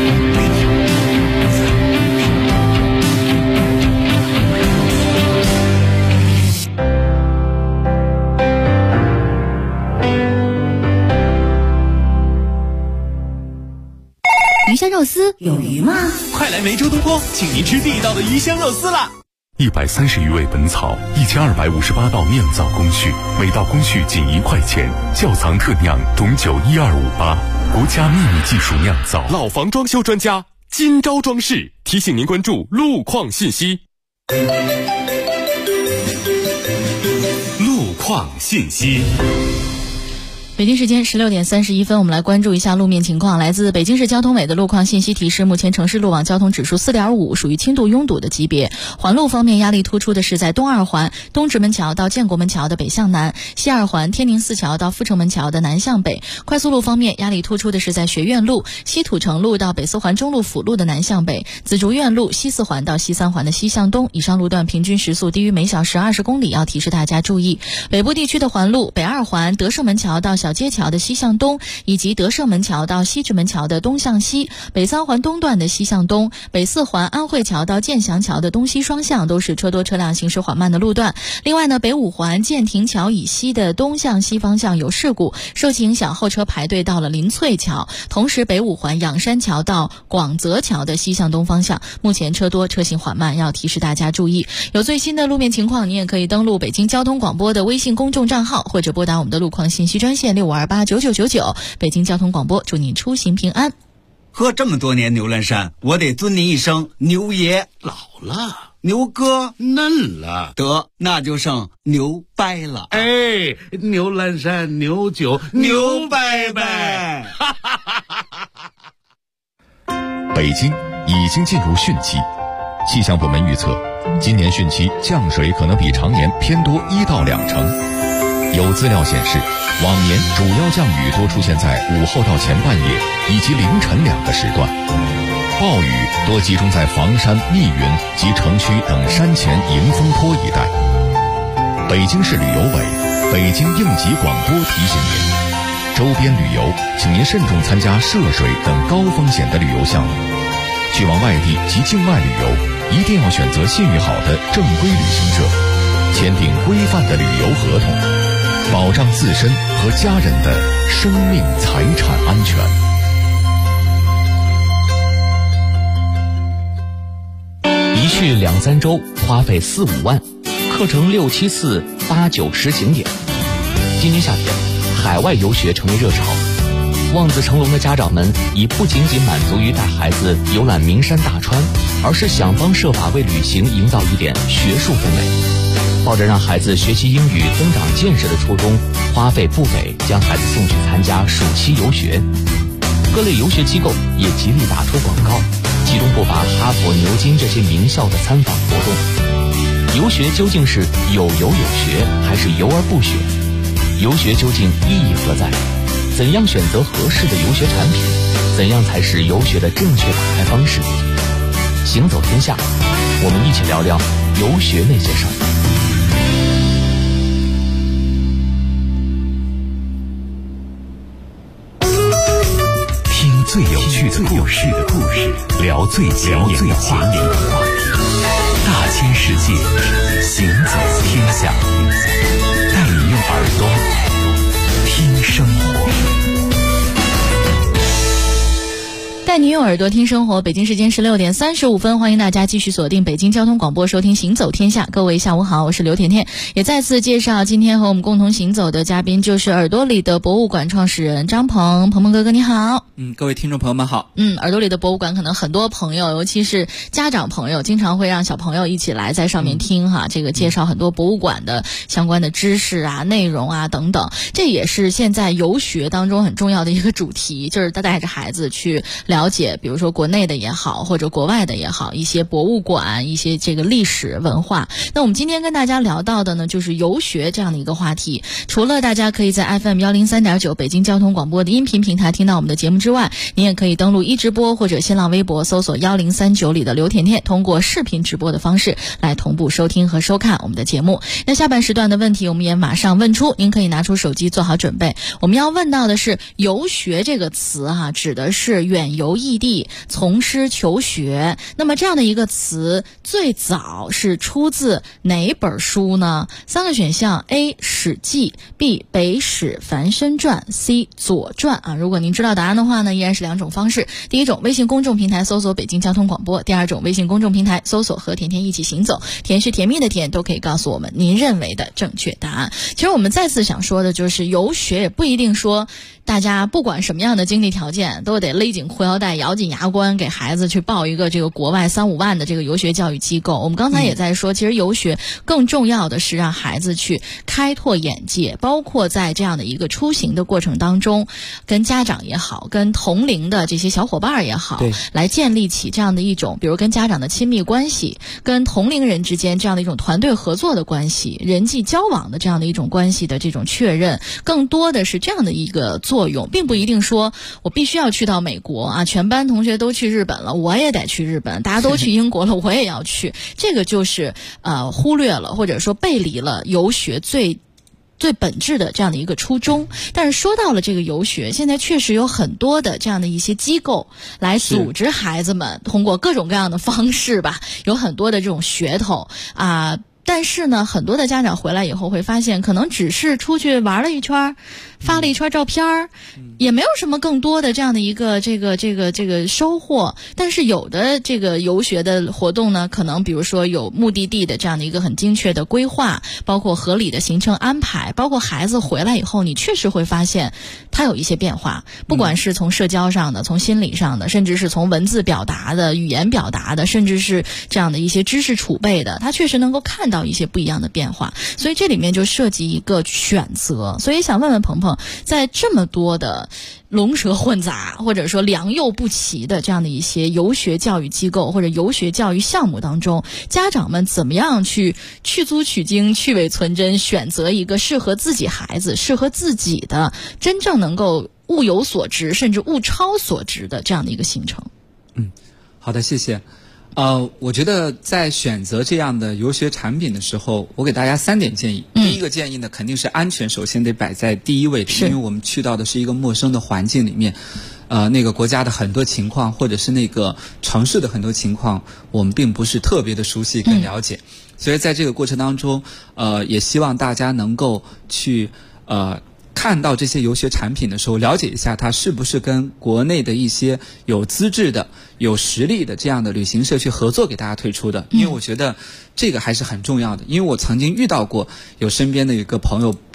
鱼香肉丝有鱼吗？ 快来梅州东坡，请您吃地道的鱼香肉丝啦 ！130余味本草，1258道酿造工序，每道工序仅1块钱。窖藏特酿董酒12588，国家秘密技术酿造。 老房装修专家金招装饰提醒您关注路况信息。路况信息。 北京时间16点31分，我们来关注一下路面情况。来自北京市交通委的路况信息提示，目前城市路网交通指数4.5，属于轻度拥堵的级别。环路方面，压力突出的是在东二环东直门桥到建国门桥的北向南，西二环天宁寺桥到阜成门桥的南向北。快速路方面，压力突出的是在学院路西土城路到北四环中路辅路的南向北，紫竹院路西四环到西三环的西向东。以上路段平均时速低于每小时20公里，要提示大家注意。北部地区的环路，北二环德胜门桥到小街桥的西向东，以及德胜门桥到西直门桥的东向西，北三环东段的西向东，北四环安慧桥到建祥桥的东西双向都是车多车辆行驶缓慢的路段。另外呢，北五环建亭桥以西的东向西方向有事故，受其影响后车排队到了林翠桥。同时北五环仰山桥到广泽桥的西向东方向目前车多车行缓慢，要提示大家注意。有最新的路面情况，你也可以登录北京交通广播的微信公众账号，或者拨打我们的路况信息专线65289999。北京交通广播，祝您出行平安。 喝这么多年牛栏山，我得尊您一声牛爷。 老了， 牛哥嫩了， 得那就剩牛掰了。 哎，牛栏山牛酒牛掰掰。 北京已经进入汛期，气象部门预测，今年汛期降水可能比常年偏多1到2成。有资料显示，往年主要降雨多出现在午后到前半夜以及凌晨2个时段，暴雨多集中在房山、密云及城区等山前迎风坡一带。北京市旅游委、北京应急广播提醒您，周边旅游请您慎重参加涉水等高风险的旅游项目。去往外地及境外旅游，一定要选择信誉好的正规旅行社，签订规范的旅游合同，保障自身和家人的生命财产安全。 一去2-3周，花费4-5万，课程6、7、4、8、9、10景点。今年夏天，海外游学成为热潮。 望子成龙的家长们已不仅仅满足于带孩子游览名山大川，而是想方设法为旅行营造一点学术氛围。抱着让孩子学习英语、增长见识的初衷，花费不菲将孩子送去参加暑期游学。各类游学机构也极力打出广告，其中不乏哈佛、牛津这些名校的参访活动。游学究竟是有游有学，还是游而不学？游学究竟意义何在？怎样选择合适的游学产品？怎样才是游学的正确打开方式？行走天下，我们一起聊聊游学那些事儿。 听最有趣的故事，聊最前沿的话题。大千世界，行走天下，带你用耳朵听生活。 带你用耳朵听生活，北京时间16点35分，欢迎大家继续锁定北京交通广播，收听行走天下。各位下午好，我是刘甜甜，也再次介绍今天和我们共同行走的嘉宾，就是耳朵里的博物馆创始人张鹏。鹏哥哥你好。 各位听众朋友们好。 耳朵里的博物馆可能很多朋友，尤其是家长朋友，经常会让小朋友一起来在上面听这个介绍很多博物馆的相关的知识啊、内容啊等等。这也是现在游学当中很重要的一个主题，就是带着孩子去了解，比如说国内的也好，或者国外的也好，一些博物馆、一些这个历史文化。那我们今天跟大家聊到的呢，就是游学这样的一个话题。除了大家可以在 FM 103.9北京交通广播的音频平台听到我们的节目之外，您也可以登录一直播或者新浪微博搜索1039里的刘甜甜，通过视频直播的方式来同步收听和收看我们的节目。那下半时段的问题我们也马上问出，您可以拿出手机做好准备。我们要问到的是游学这个词指的是远游异地，从师求学。那么这样的一个词最早是出自哪本书呢？3个选项 A 史记， B 北史凡参传， C 左传如果您知道答案的话呢，依然是2种方式。第一种，微信公众平台搜索北京交通广播；第二种，微信公众平台搜索和甜甜一起行走，甜是甜蜜的甜，都可以告诉我们您认为的正确答案。其实我们再次想说的就是，游学也不一定说大家不管什么样的经济条件都得勒紧裤腰带咬紧牙关给孩子去报一个这个国外3-5万的这个游学教育机构。我们刚才也在说，其实游学更重要的是让孩子去开拓眼界，包括在这样的一个出行的过程当中，跟家长也好，跟同龄的这些小伙伴也好，来建立起这样的一种比如跟家长的亲密关系，跟同龄人之间这样的一种团队合作的关系，人际交往的这样的一种关系的这种确认，更多的是这样的一个作用，并不一定说我必须要去到美国全班同学都去日本了，我也得去日本，大家都去英国了，我也要去。这个就是忽略了或者说背离了游学最本质的这样的一个初衷。但是说到了这个游学，现在确实有很多的这样的一些机构来组织孩子们通过各种各样的方式吧，有很多的这种噱头但是呢，很多的家长回来以后会发现，可能只是出去玩了一圈，发了一圈照片，也没有什么更多的这样的一个这个收获。但是有的这个游学的活动呢，可能比如说有目的地的这样的一个很精确的规划，包括合理的行程安排，包括孩子回来以后，你确实会发现他有一些变化，不管是从社交上的，从心理上的，甚至是从文字表达的、语言表达的，甚至是这样的一些知识储备的，他确实能够看到一些不一样的变化。所以这里面就涉及一个选择。所以想问问鹏鹏，在这么多的龙蛇混杂或者说良莠不齐的这样的一些游学教育机构或者游学教育项目当中，家长们怎么样去租取精、去伪存真，选择一个适合自己孩子、适合自己的真正能够物有所值甚至物超所值的这样的一个行程？ 好的，谢谢。我觉得在选择这样的游学产品的时候，我给大家3点建议。第一个建议呢，肯定是安全首先得摆在第一位，因为我们去到的是一个陌生的环境里面，那个国家的很多情况，或者是那个城市的很多情况，我们并不是特别的熟悉跟了解，所以在这个过程当中，也希望大家能够去看到这些游学产品的时候，了解一下它是不是跟国内的一些有资质的、有实力的这样的旅行社去合作给大家推出的。因为我觉得这个还是很重要的。因为我曾经遇到过有身边的一个朋友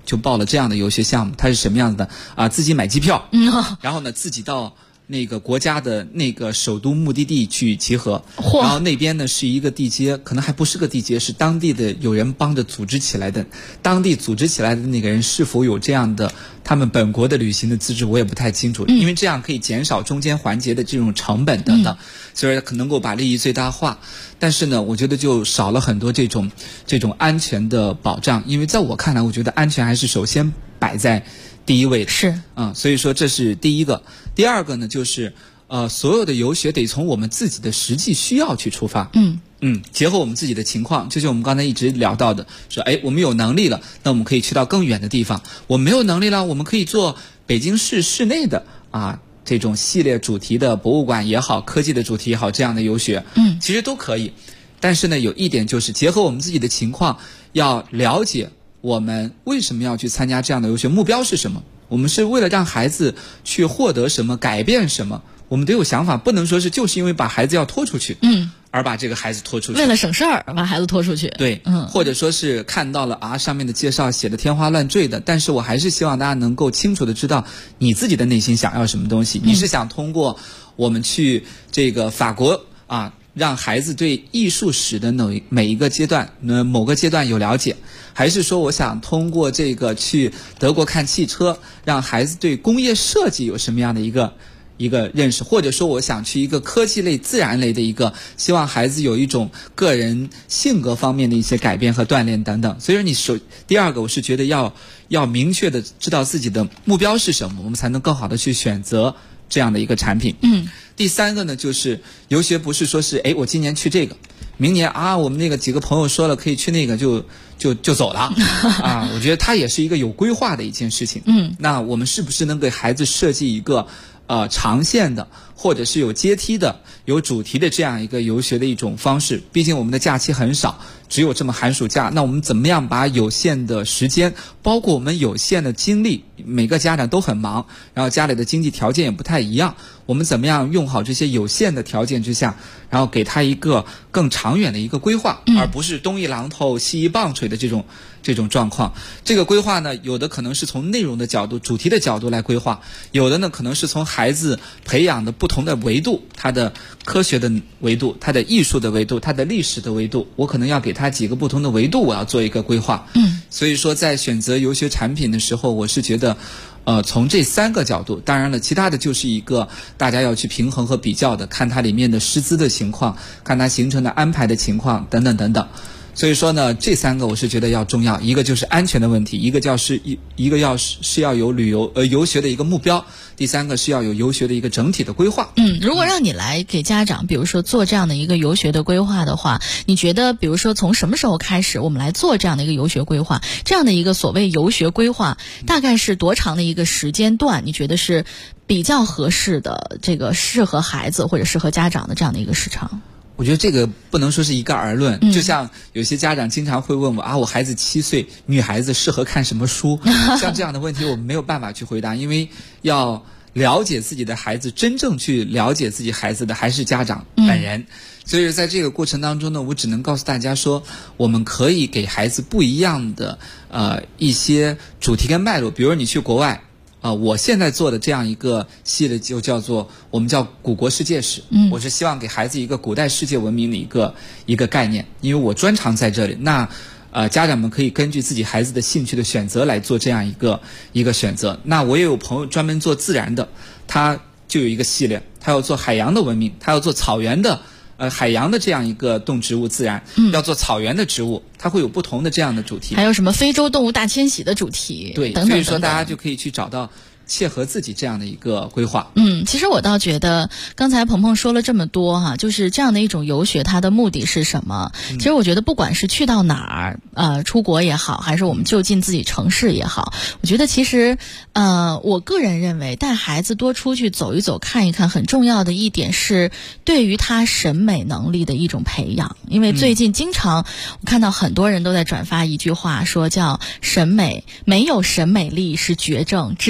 就报了这样的游学项目，它是什么样子的啊？自己买机票，然后呢自己到那个国家的那个首都目的地去集合，然后那边呢是一个地接，可能还不是个地接，是当地的有人帮着组织起来的。当地组织起来的那个人是否有这样的他们本国的旅行的资质，我也不太清楚，因为这样可以减少中间环节的这种成本等等，所以可能够把利益最大化。但是呢，我觉得就少了很多这种安全的保障，因为在我看来，我觉得安全还是首先摆在第一位的。 是所以说这是第一个。第二个呢，就是所有的游学得从我们自己的实际需要去出发。结合我们自己的情况，就像我们刚才一直聊到的，说我们有能力了，那我们可以去到更远的地方；我们没有能力了，我们可以做北京市市内的这种系列主题的博物馆也好，科技的主题也好，这样的游学，其实都可以。但是呢，有一点就是结合我们自己的情况，要了解我们为什么要去参加这样的游学，目标是什么？我们是为了让孩子去获得什么，改变什么？我们得有想法，不能说是就是因为把孩子要拖出去，而把这个孩子拖出去， 为了省事儿把孩子拖出去。 对，或者说是看到了上面的介绍写的天花乱坠的，但是我还是希望大家能够清楚的知道你自己的内心想要什么东西。你是想通过我们去这个法国让孩子对艺术史的每一个阶段某个阶段有了解，还是说我想通过这个去德国看汽车，让孩子对工业设计有什么样的一个认识，或者说我想去一个科技类自然类的一个，希望孩子有一种个人性格方面的一些改变和锻炼等等。所以说第二个我是觉得要明确的知道自己的目标是什么，我们才能更好的去选择这样的一个产品。第三个呢，就是游学不是说是我今年去这个，明年我们那个几个朋友说了可以去那个就走了我觉得它也是一个有规划的一件事情。那我们是不是能给孩子设计一个长线的，或者是有阶梯的、有主题的这样一个游学的一种方式？毕竟我们的假期很少，只有这么寒暑假，那我们怎么样把有限的时间，包括我们有限的精力，每个家长都很忙，然后家里的经济条件也不太一样，我们怎么样用好这些有限的条件之下，然后给他一个更长远的一个规划，而不是东一榔头西一棒槌的这种状况。这个规划呢，有的可能是从内容的角度、主题的角度来规划，有的呢可能是从孩子培养的不同的维度，他的科学的维度、他的艺术的维度、他的历史的维度，我可能要给他几个不同的维度，我要做一个规划。所以说在选择游学产品的时候，我是觉得从这三个角度，当然了，其他的就是一个大家要去平衡和比较的，看它里面的师资的情况，看它行程的安排的情况等等等等。所以说呢，这三个我是觉得要重要，一个就是安全的问题，一个是要有游学的一个目标，第三个是要有游学的一个整体的规划。 如果让你来给家长比如说做这样的一个游学的规划的话，你觉得比如说从什么时候开始我们来做这样的一个游学规划，这样的一个所谓游学规划大概是多长的一个时间段，你觉得是比较合适的，这个适合孩子或者适合家长的这样的一个时长？ 我觉得这个不能说是一概而论，就像有些家长经常会问我我孩子7岁，女孩子适合看什么书？像这样的问题我们没有办法去回答，因为要了解自己的孩子，真正去了解自己孩子的还是家长本人。所以在这个过程当中呢，我只能告诉大家说，我们可以给孩子不一样的一些主题跟脉络。比如你去国外我现在做的这样一个系列就叫做我们叫古国世界史，我是希望给孩子一个古代世界文明的一个概念，因为我专长在这里。那家长们可以根据自己孩子的兴趣的选择来做这样一个选择。那我也有朋友专门做自然的，他就有一个系列，他要做海洋的文明，他要做草原的海洋的这样一个动植物自然，要做草原的植物，它会有不同的这样的主题， 还有什么非洲动物大迁徙的主题， 对， 等等等等。 所以说大家就可以去找到切合自己这样的一个规划。 其实我倒觉得刚才鹏鹏说了这么多就是这样的一种游学它的目的是什么？其实我觉得不管是去到哪儿出国也好，还是我们就近自己城市也好，我觉得其实我个人认为带孩子多出去走一走看一看，很重要的一点是对于他审美能力的一种培养。因为最近经常我看到很多人都在转发一句话，说叫审美没有审美力是绝症，知识也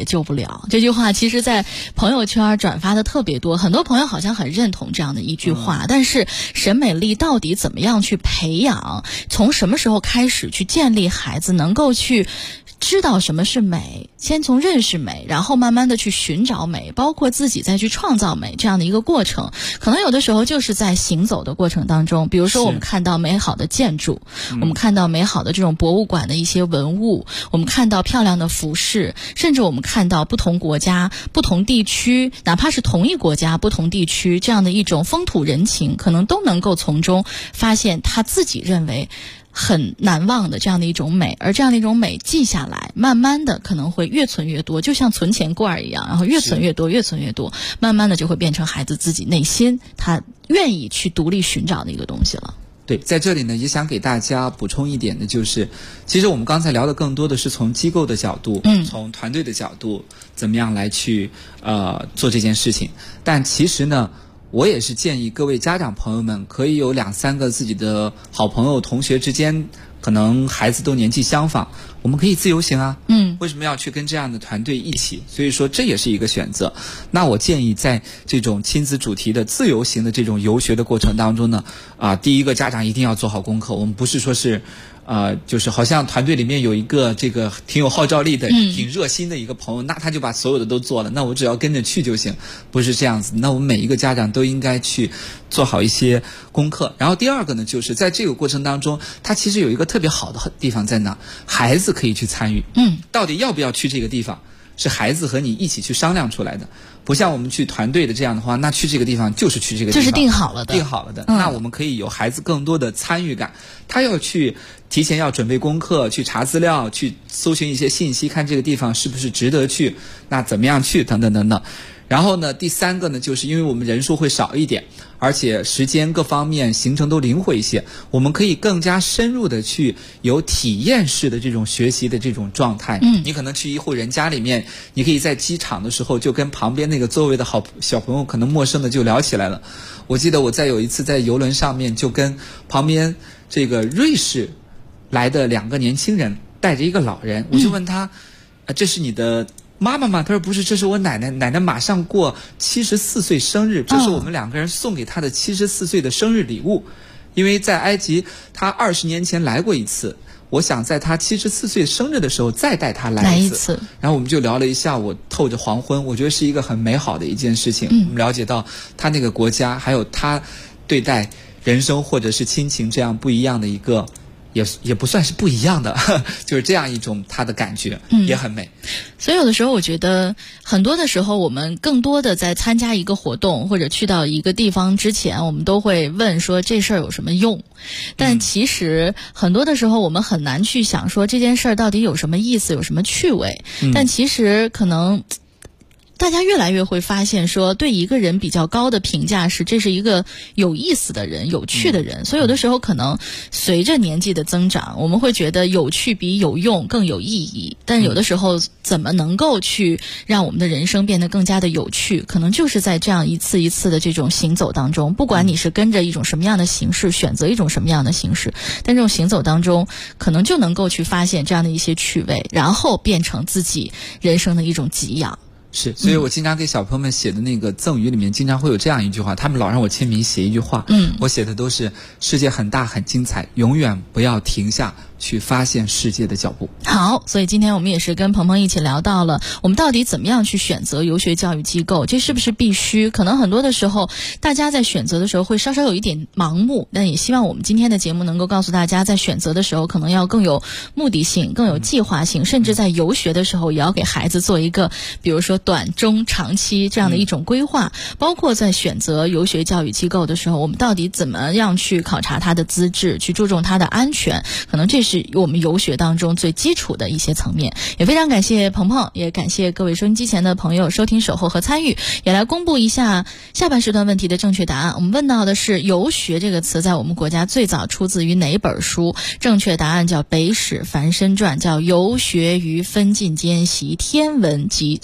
救不了。这句话其实在朋友圈转发的特别多，很多朋友好像很认同这样的一句话。但是审美力到底怎么样去培养，从什么时候开始去建立孩子能够去知道什么是美，先从认识美，然后慢慢的去寻找美，包括自己再去创造美，这样的一个过程，可能有的时候就是在行走的过程当中。比如说我们看到美好的建筑，我们看到美好的这种博物馆的一些文物，我们看到漂亮的服饰，甚至我们看到不同国家不同地区，哪怕是同一国家不同地区这样的一种风土人情，可能都能够从中发现他自己认为很难忘的这样的一种美，而这样的一种美记下来，慢慢的可能会越存越多，就像存钱罐一样，然后越存越多，越存越多，慢慢的就会变成孩子自己内心他愿意去独立寻找的一个东西了。 对，在这里呢，也想给大家补充一点的就是，其实我们刚才聊的更多的是从机构的角度，从团队的角度，怎么样来去做这件事情。但其实呢，我也是建议各位家长朋友们可以有2-3个自己的好朋友同学之间，可能孩子都年纪相仿，我们可以自由行啊，为什么要去跟这样的团队一起？所以说这也是一个选择。那我建议在这种亲子主题的自由行的这种游学的过程当中呢，第一个家长一定要做好功课。我们不是说是就是好像团队里面有一个这个挺有号召力的、挺热心的一个朋友，那他就把所有的都做了，那我只要跟着去就行，不是这样子。那我们每一个家长都应该去做好一些功课。然后第二个呢，就是在这个过程当中，它其实有一个特别好的地方在哪？孩子可以去参与，到底要不要去这个地方，是孩子和你一起去商量出来的。不像我们去团队的这样的话，那去这个地方就是去这个地方， 就是定好了的。 那我们可以有孩子更多的参与感，他要去提前要准备功课，去查资料，去搜寻一些信息，看这个地方是不是值得去，那怎么样去，等等等等。然后呢，第3个呢，就是因为我们人数会少一点，而且时间各方面行程都灵活一些，我们可以更加深入的去有体验式的这种学习的这种状态。你可能去一户人家里面，你可以在机场的时候就跟旁边那个座位的好小朋友可能陌生的就聊起来了。我记得我有一次在邮轮上面就跟旁边这个瑞士来的2个年轻人带着一个老人，我就问他，这是你的妈妈吗？他说不是，这是我奶奶，奶奶马上过74岁生日，这是我们2个人送给她的74岁的生日礼物。因为在埃及她20年前来过一次，我想在她74岁生日的时候再带她来一次。然后我们就聊了一下午，透着黄昏，我觉得是一个很美好的一件事情。我们了解到她那个国家还有她对待人生或者是亲情这样不一样的一个，也不算是不一样的，就是这样一种他的感觉，也很美。 所以有的时候我觉得很多的时候，我们更多的在参加一个活动或者去到一个地方之前，我们都会问说这事儿有什么用，但其实很多的时候我们很难去想说这件事儿到底有什么意思，有什么趣味。但其实可能大家越来越会发现说，对一个人比较高的评价是这是一个有意思的人，有趣的人。所以有的时候可能随着年纪的增长，我们会觉得有趣比有用更有意义，但有的时候怎么能够去让我们的人生变得更加的有趣，可能就是在这样一次一次的这种行走当中，不管你是跟着一种什么样的形式，选择一种什么样的形式，但这种行走当中可能就能够去发现这样的一些趣味，然后变成自己人生的一种给养。 是，所以我经常给小朋友们写的那个赠语里面经常会有这样一句话，他们老让我签名写一句话，我写的都是世界很大很精彩，永远不要停下去发现世界的脚步。 好，所以今天我们也是跟鹏鹏一起聊到了我们到底怎么样去选择游学教育机构，这是不是必须？可能很多的时候大家在选择的时候会稍稍有一点盲目，但也希望我们今天的节目能够告诉大家，在选择的时候可能要更有目的性，更有计划性，甚至在游学的时候也要给孩子做一个比如说短中长期这样的一种规划。包括在选择游学教育机构的时候，我们到底怎么样去考察它的资质，去注重它的安全，可能这是我们游学当中最基础的一些层面。也非常感谢鹏鹏，也感谢各位收音机前的朋友收听守候和参与。也来公布一下下半时段问题的正确答案。我们问到的是游学这个词在我们国家最早出自于哪本书？正确答案叫北史凡身传，叫游学于分晋间习天文及算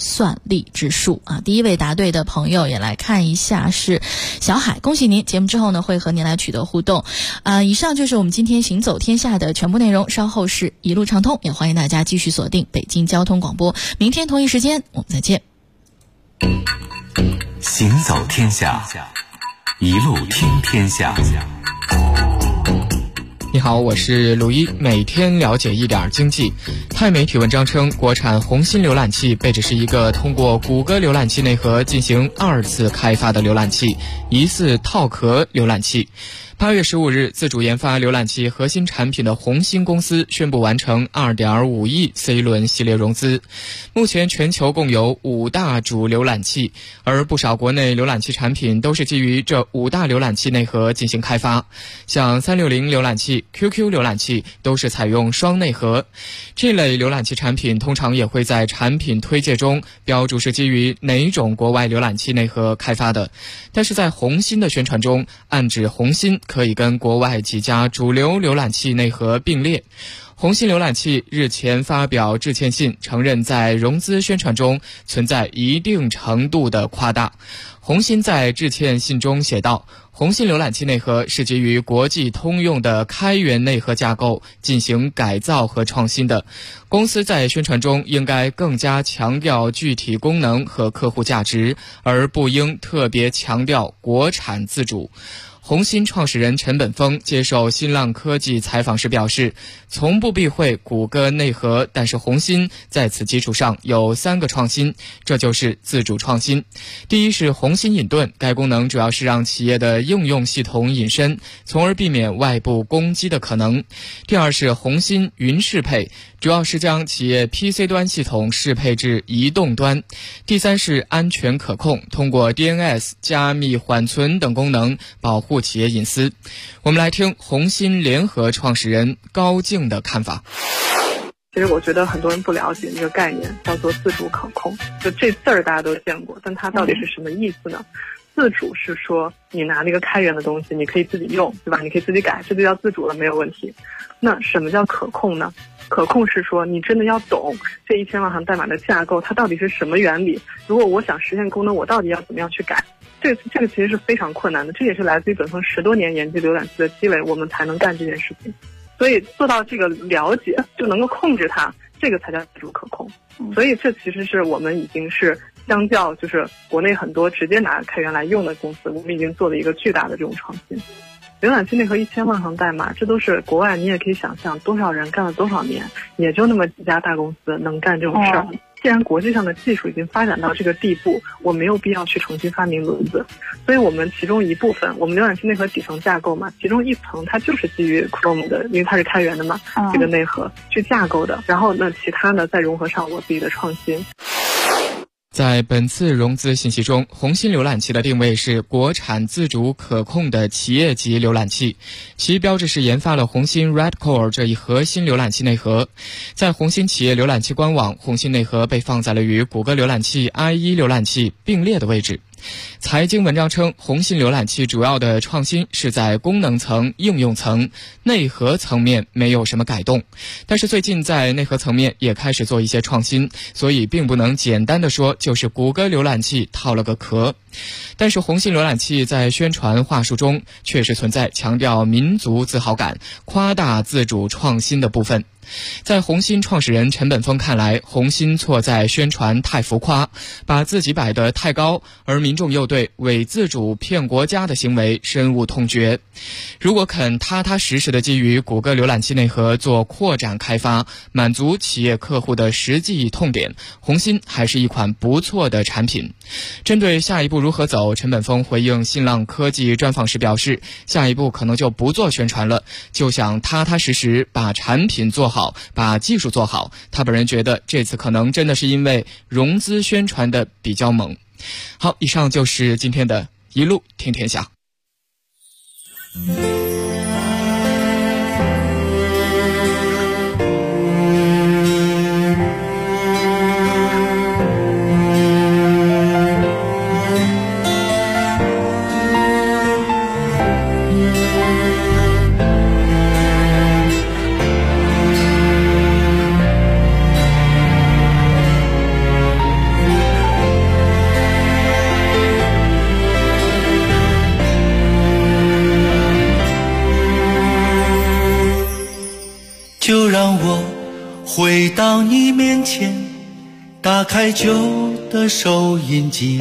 力之术啊。第一位答对的朋友也来看一下是小海，恭喜您！节目之后呢会和您来取得互动。以上就是我们今天行走天下的全部内容，稍后是一路畅通，也欢迎大家继续锁定北京交通广播，明天同一时间我们再见。 行走天下，一路听天下。 你好，我是鲁一，每天了解一点经济。泰媒体文章称，国产红心浏览器被指是一个通过谷歌浏览器内核进行2次开发的浏览器，疑似套壳浏览器。8月15日，自主研发浏览器核心产品的红心公司宣布完成2.5亿 C 轮系列融资。目前全球共有5大主浏览器，而不少国内浏览器产品都是基于这5大浏览器内核进行开发。像360浏览器、QQ 浏览器都是采用双内核。这类浏览器产品通常也会在产品推介中标注是基于哪种国外浏览器内核开发的，但是在红心的宣传中暗指红心可以跟国外几家主流浏览器内核并列。红心浏览器日前发表致歉信，承认在融资宣传中存在一定程度的夸大。红心在致歉信中写道，红心浏览器内核是基于国际通用的开源内核架构进行改造和创新的，公司在宣传中应该更加强调具体功能和客户价值，而不应特别强调国产自主。红心创始人陈本峰接受新浪科技采访时表示，从不避讳谷歌内核，但是红心在此基础上有3个创新，这就是自主创新。第一是红心隐遁，该功能主要是让企业的应用系统隐身，从而避免外部攻击的可能。第二是红心云适配，主要是将企业 PC 端系统适配至移动端。第三是安全可控，通过 DNS、加密缓存等功能保护企业隐私。我们来听红心联合创始人高静的看法。 其实我觉得很多人不了解一个概念，叫做自主可控。就这字儿大家都见过，但它到底是什么意思呢？自主是说你拿那个开源的东西，你可以自己用，对吧？你可以自己改，这就叫自主了，没有问题。那什么叫可控呢？可控是说你真的要懂这1000万行代码的架构，它到底是什么原理？如果我想实现功能，我到底要怎么样去改？这个其实是非常困难的，这也是来自于本峰10多年研究浏览器的积累，我们才能干这件事情。所以做到这个了解，就能够控制它，这个才叫自主可控。所以这其实是我们已经是相较就是国内很多直接拿开源来用的公司，我们已经做了一个巨大的这种创新。浏览器内核1000万行代码，这都是国外你也可以想象多少人干了多少年，也就那么几家大公司能干这种事儿。既然国际上的技术已经发展到这个地步，我没有必要去重新发明轮子。所以我们其中一部分，我们浏览器内核底层架构嘛，其中一层它就是基于 Chrome 的，因为它是开源的嘛，这个内核去架构的。然后呢，其他呢再融合上我自己的创新。 在本次融资信息中，红心浏览器的定位是国产自主可控的企业级浏览器，其标志是研发了红心 Redcore 这一核心浏览器内核。在红心企业浏览器官网，红心内核被放在了与谷歌浏览器 IE 浏览器并列的位置。财经文章称，红心浏览器主要的创新是在功能层、应用层、内核层面没有什么改动，但是最近在内核层面也开始做一些创新，所以并不能简单的说就是谷歌浏览器套了个壳。但是红心浏览器在宣传话术中确实存在强调民族自豪感、夸大自主创新的部分。在红心创始人陈本峰看来，红心错在宣传太浮夸，把自己摆得太高，而民众又对伪自主骗国家的行为深恶痛绝。如果肯踏踏实实的基于谷歌浏览器内核做扩展开发，满足企业客户的实际痛点，红心还是一款不错的产品。针对下一步如何走，陈本峰回应新浪科技专访时表示，下一步可能就不做宣传了，就想踏踏实实把产品做好，把技术做好。他本人觉得这次可能真的是因为融资宣传的比较猛。好，以上就是今天的一路听天下。 回到你面前，打开旧的收音机，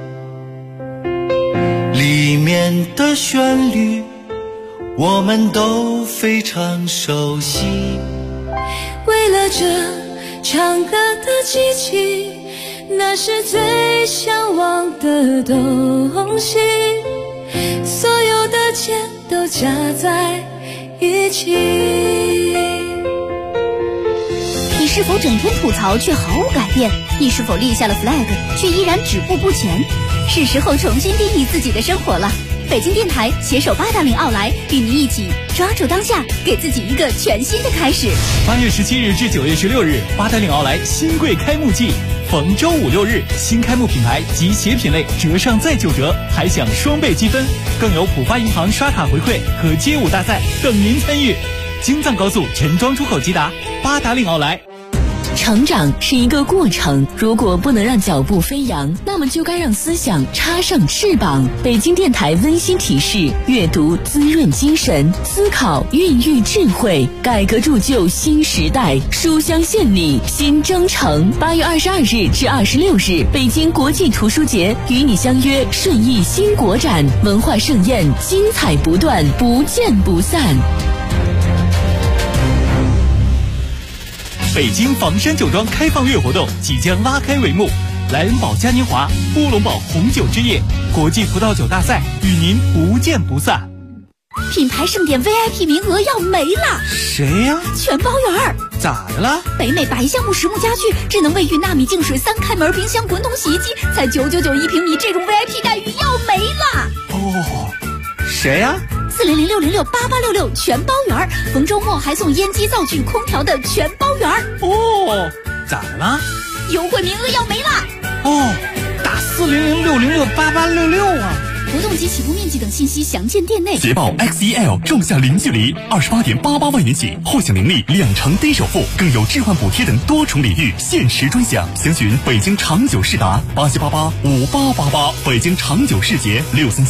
里面的旋律我们都非常熟悉。 为了这唱歌的机器，那是最向往的东西，所有的钱都加在一起。 你是否整天吐槽却毫无改变？你是否立下了 flag 却依然止步不前？是时候重新定义自己的生活了。北京电台携手八达岭奥莱，与您一起抓住当下，给自己一个全新的开始。 8月17日至9月16日，八达岭奥莱新贵开幕季，逢周5、6日，新开幕品牌及鞋品类折上再9折，还享双倍积分，更有浦发银行刷卡回馈和街舞大赛等您参与。京藏高速陈庄出口即达，八达岭奥莱。 成长是一个过程，如果不能让脚步飞扬，那么就该让思想插上翅膀。北京电台温馨提示：阅读滋润精神，思考孕育智慧，改革铸就新时代。书香献礼新征程，8月22日至26日，北京国际图书节与你相约顺义新国展，文化盛宴精彩不断，不见不散。 北京房山酒庄开放月活动即将拉开帷幕，莱恩堡嘉年华、波龙堡红酒之夜、国际葡萄酒大赛与您不见不散。 品牌盛典 VIP 名额要没了。 谁呀？ 全包圆。 咋的了？ 北美白橡木实木家具、智能卫浴、纳米净水、3开门冰箱、滚筒洗衣机，才999一平米，这种 VIP 待遇要没了。 哦，谁呀 ？400-606-8866全包圆，逢周末还送烟机、灶具、空调的全包圆。 哦，咋的了？ 优惠名额要没了。 哦，打400-606-8866啊！ 活动及起步面积等信息详见店内。 捷豹 XEL 仲夏零距离28.88万元起，后享零利2成低首付，更有置换补贴等多重礼遇，限时专享。详询北京长久世达87885888，北京长久世捷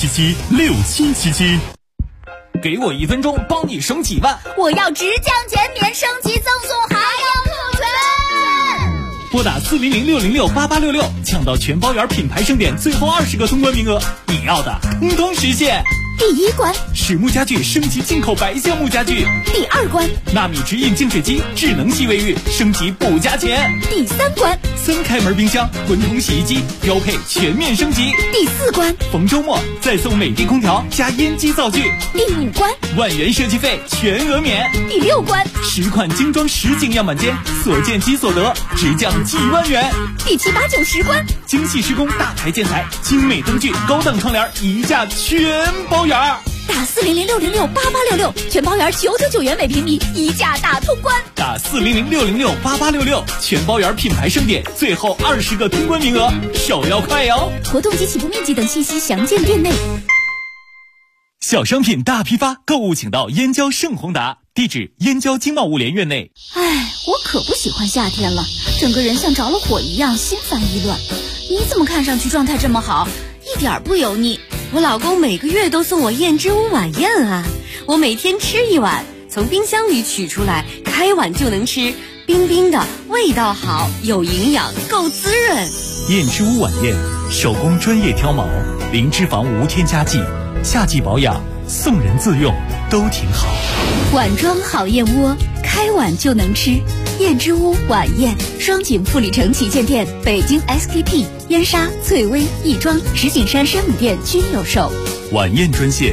63776777。 给我1分钟，帮你省几万。 我要直降减免，升级赠送还要特权。 拨打400-606-8866，抢到全包圆品牌盛典最后20个通关名额，你要的通通实现。 第1关， 实木家具升级进口白橡木家具。 第2关， 纳米直饮净水机、智能洗卫浴升级不加钱。 第3关 ，3开门冰箱、滚筒洗衣机标配全面升级。 第4关， 逢周末再送美的空调加烟机灶具。 第5关， 万元设计费全额免。 第6关 ，10款精装实景样板间，所见即所得，直降几万元。 第7、8、9、10关， 精细施工大台建材、精美灯具、高档窗帘一价全包圆。 打400-606-8866，全包圆999元每平米，一价大通关。 打400-606-8866，全包圆品牌盛典最后20个通关名额，手要快哟！ 活动及起步面积等信息详见店内。 小商品大批发，购物请到燕郊盛宏达，地址燕郊经贸物联院内。 哎，我可不喜欢夏天了，整个人像着了火一样，心烦意乱。你怎么看上去状态这么好，一点不油腻？ 我老公每个月都送我燕之屋晚宴啊，我每天吃1碗，从冰箱里取出来，开碗就能吃，冰冰的，味道好，有营养，够滋润。 燕之屋晚宴，手工专业挑毛，零脂肪无添加剂，夏季保养，送人自用都挺好。 碗装好燕窝，开碗就能吃。燕之屋晚宴，双井富里城旗舰店、北京 SKP、燕莎、翠微、亦庄、石景山山姆店均有售。 晚宴专线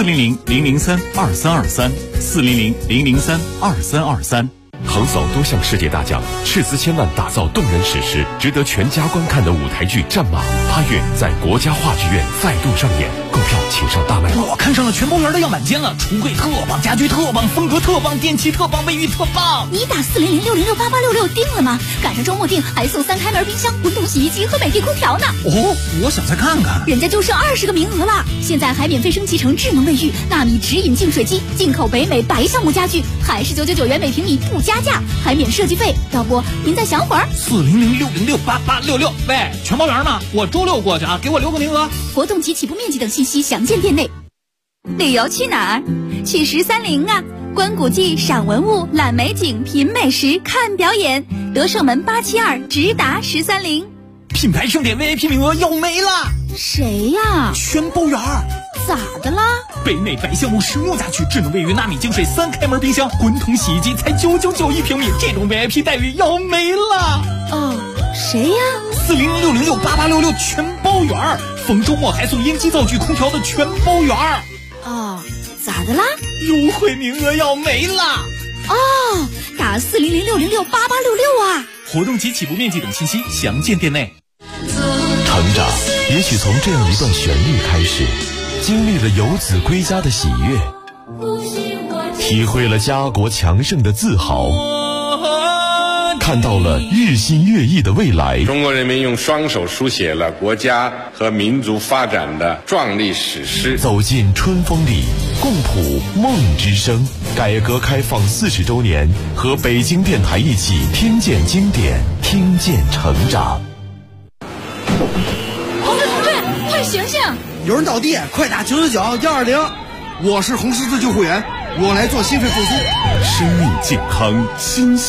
400-003-2323，400-003-2323。 横扫多项世界大奖，斥资千万打造动人史诗，值得全家观看的舞台剧《战马》8月在国家话剧院再度上演，购票请上大麦网。 我看上了全包圆的样板间了，橱柜特棒，家居特棒，风格特棒，电器特棒，卫浴特棒。 你打400-606-8866定了吗？赶上周末订还送3开门冰箱、滚筒洗衣机和美的空调呢。 哦，我想再看看。 人家就剩20个名额了，现在还免费升级成智能卫浴、纳米直饮净水机，进口北美白橡木家具，还是999元每平米不加价，还免设计费，要不您再想会儿。 400-606-8866，喂，全包圆吗？我周6过去啊，给我留个名额。 活动及起步面积等信息详见店内。旅游去哪儿？去13陵啊！ 观古迹、赏文物、览美景、品美食、看表演。德胜门872直达1030。 品牌盛典 VIP 名额要没了。 谁呀？ 全包圆儿。 咋的啦？ 北美白橡木实木家具，智能卫浴、纳米净水3开门冰箱，滚筒洗衣机才999一平米，这种 VIP 待遇要没了。 哦，谁呀 ？4006068866全包圆儿，逢周末还送烟机、灶具、空调的全包圆儿。 哦，咋的啦？ 优惠名额要没了。 哦，打4006068866啊！ 活动及起步面积等信息详见店内。 成长也许从这样一段旋律开始，经历了游子归家的喜悦，体会了家国强盛的自豪，看到了日新月异的未来。 中国人民用双手书写了国家和民族发展的壮丽史诗。 走进春风里，共谱梦之声。改革开放40周年，和北京电台一起听见经典，听见成长。 同志，快醒醒！ 有人倒地，快打999-120。我是红十字救护员，我来做心肺复苏。 生命健康，心